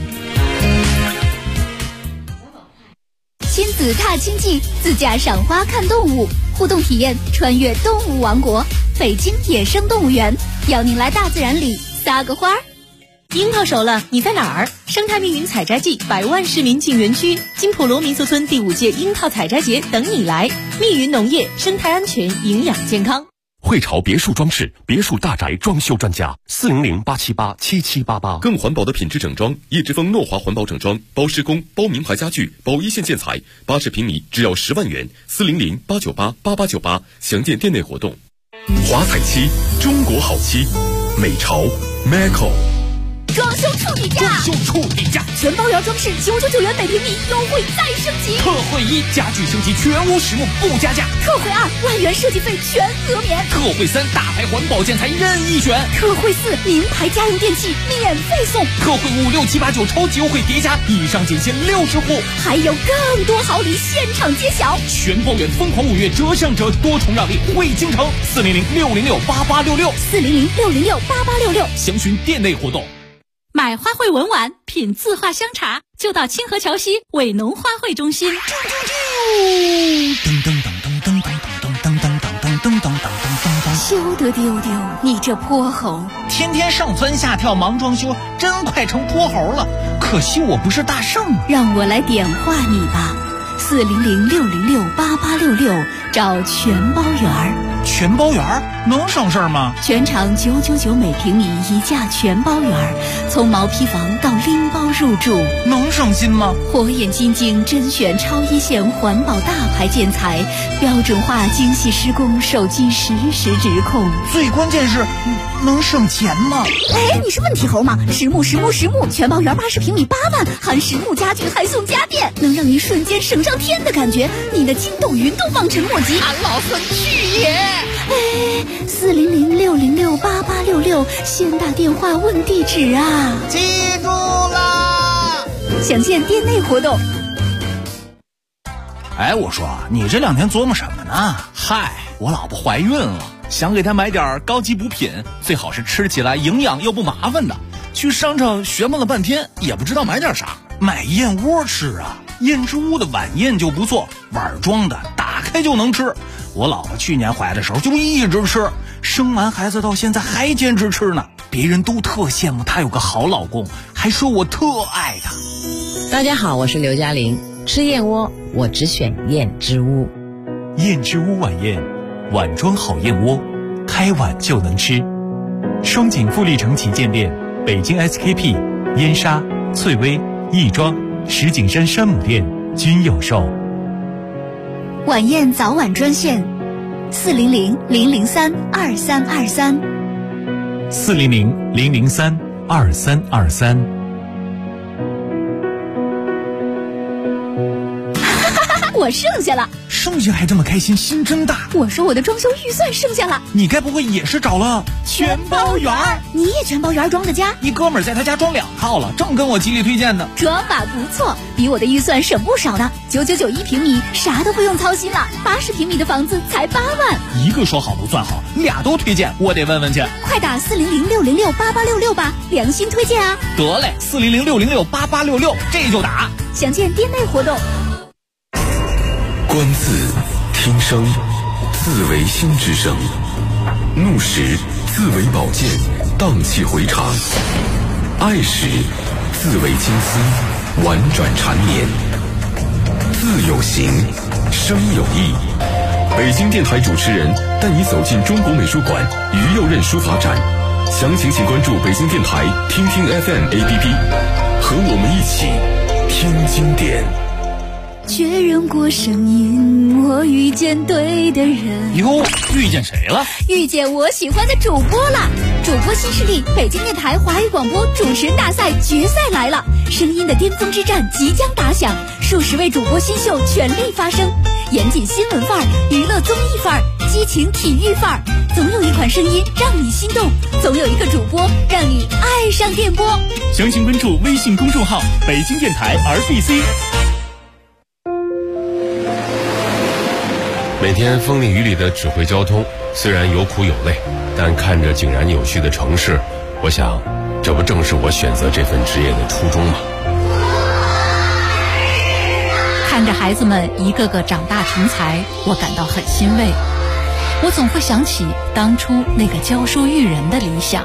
亲子踏青记，自驾赏花看动物，互动体验穿越动物王国，北京野生动物园，邀您来大自然里撒个花儿。 樱桃熟了，你在哪儿？生态密云采摘季，100万市民进园区，金普罗民宿村第5届樱桃采摘节等你来。密云农业，生态安全，营养健康。 汇潮别墅装饰，别墅大宅装修专家，400-878-7788。更环保的品质整装，叶之峰诺华环保整装，包施工，包名牌家具，包一线建材，80平米只要10万元，400-898-8898，详见店内活动。华彩漆，中国好漆，美潮 Maco。 装修处底价，全包圆装饰999元每平米，优惠再升级。 特惠1，家具升级全屋实木不加价。 特惠2，万元设计费全额免。 特惠3，大牌环保建材任意选。 特惠4，名牌家用电器免费送。 特惠5、6、7、8、9超级优惠叠加，以上仅限60户， 还有更多好礼现场揭晓。 全包圆疯狂5月折上折，多重让利惠京城，400-606-8866，400-606-8866，详询店内活动。 买花卉文玩，品字画香茶，就到清河桥西伟农花卉中心。 休得丢丢，你这泼猴！ 天天上蹿下跳忙装修，真快成泼猴了。可惜我不是大圣， 让我来点化你吧。400-606-8866，找全包圆儿。 全包圆儿能省事儿吗？ 全场999每平米一价全包圆儿，从毛坯房到拎包入住， 能省心吗？ 火眼金睛甄选超一线环保大牌建材，标准化精细施工，手机实时直控。 最关键是能省钱吗？ 哎，你是问题猴吗？实木全包圆80平米8万，含实木家具还送家电，能让你瞬间省上天的感觉，你的筋斗云都望尘莫及。 俺老孙去也！ 哎，400-606-8866，先打电话问地址啊！ 记住啦！ 详见店内活动。 哎，我说你这2天琢磨什么呢？嗨，我老婆怀孕了，想给她买点高级补品，最好是吃起来营养又不麻烦的。去商场学摸了半天，也不知道买点啥。买燕窝吃啊，燕之屋的晚宴就不错，碗装的，打开就能吃。我老婆去年怀的时候就一直吃，生完孩子到现在还坚持吃呢。别人都特羡慕她有个好老公，还说我特爱她。 大家好，我是刘嘉玲。吃燕窝，我只选燕之屋。 燕之屋晚宴，碗装好燕窝，开碗就能吃。双井富力城旗舰店、北京 SKP、燕莎、翠微、亦庄、石景山山姆店均有售。 晚宴早晚专线400-003-2323 400-003-2323。 我剩下了， 剩下还这么开心，心真大。 我说我的装修预算剩下了， 你该不会也是找了全包圆？ 你也全包圆装的家？ 一哥们儿在他家装2套了，正跟我极力推荐呢。 装法不错，比我的预算省不少呢。999一平米，啥都不用操心了。80平米的房子才8万。 一个说好不算好，2都推荐，我得问问去。 快打400-606-8866吧，良心推荐啊！ 得嘞，400-606-8866，这就打。 详见店内活动。 观字听声，字为心之声；怒时字为宝剑，荡气回肠；爱时字为金丝，婉转缠绵。字有形，声有意， 北京电台主持人带你走进中国美术馆于右任书法展，详情请关注北京电台听听 FM APP， 和我们一起听经典。 确认过声音，我遇见对的人。 哟，遇见谁了？ 遇见我喜欢的主播了！主播新势力北京电台华语广播主持人大赛决赛来了，声音的巅峰之战即将打响，数十位主播新秀全力发声，严谨新闻范儿，娱乐综艺范儿，激情体育范儿，总有一款声音让你心动，总有一个主播让你爱上电波。 详情关注微信公众号北京电台 RBC。 每天风里雨里的指挥交通，虽然有苦有累，但看着井然有序的城市，我想，这不正是我选择这份职业的初衷吗？ 看着孩子们一个个长大成才，我感到很欣慰。我总会想起当初那个教书育人的理想。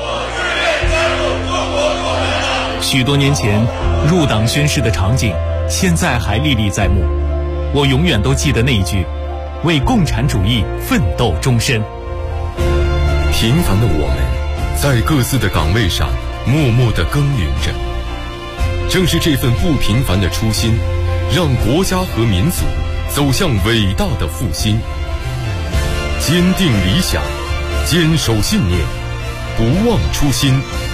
许多年前入党宣誓的场景，现在还历历在目。我永远都记得那一句：为共产主义奋斗终身。 平凡的我们，在各自的岗位上默默地耕耘着。正是这份不平凡的初心，让国家和民族走向伟大的复兴。坚定理想，坚守信念，不忘初心，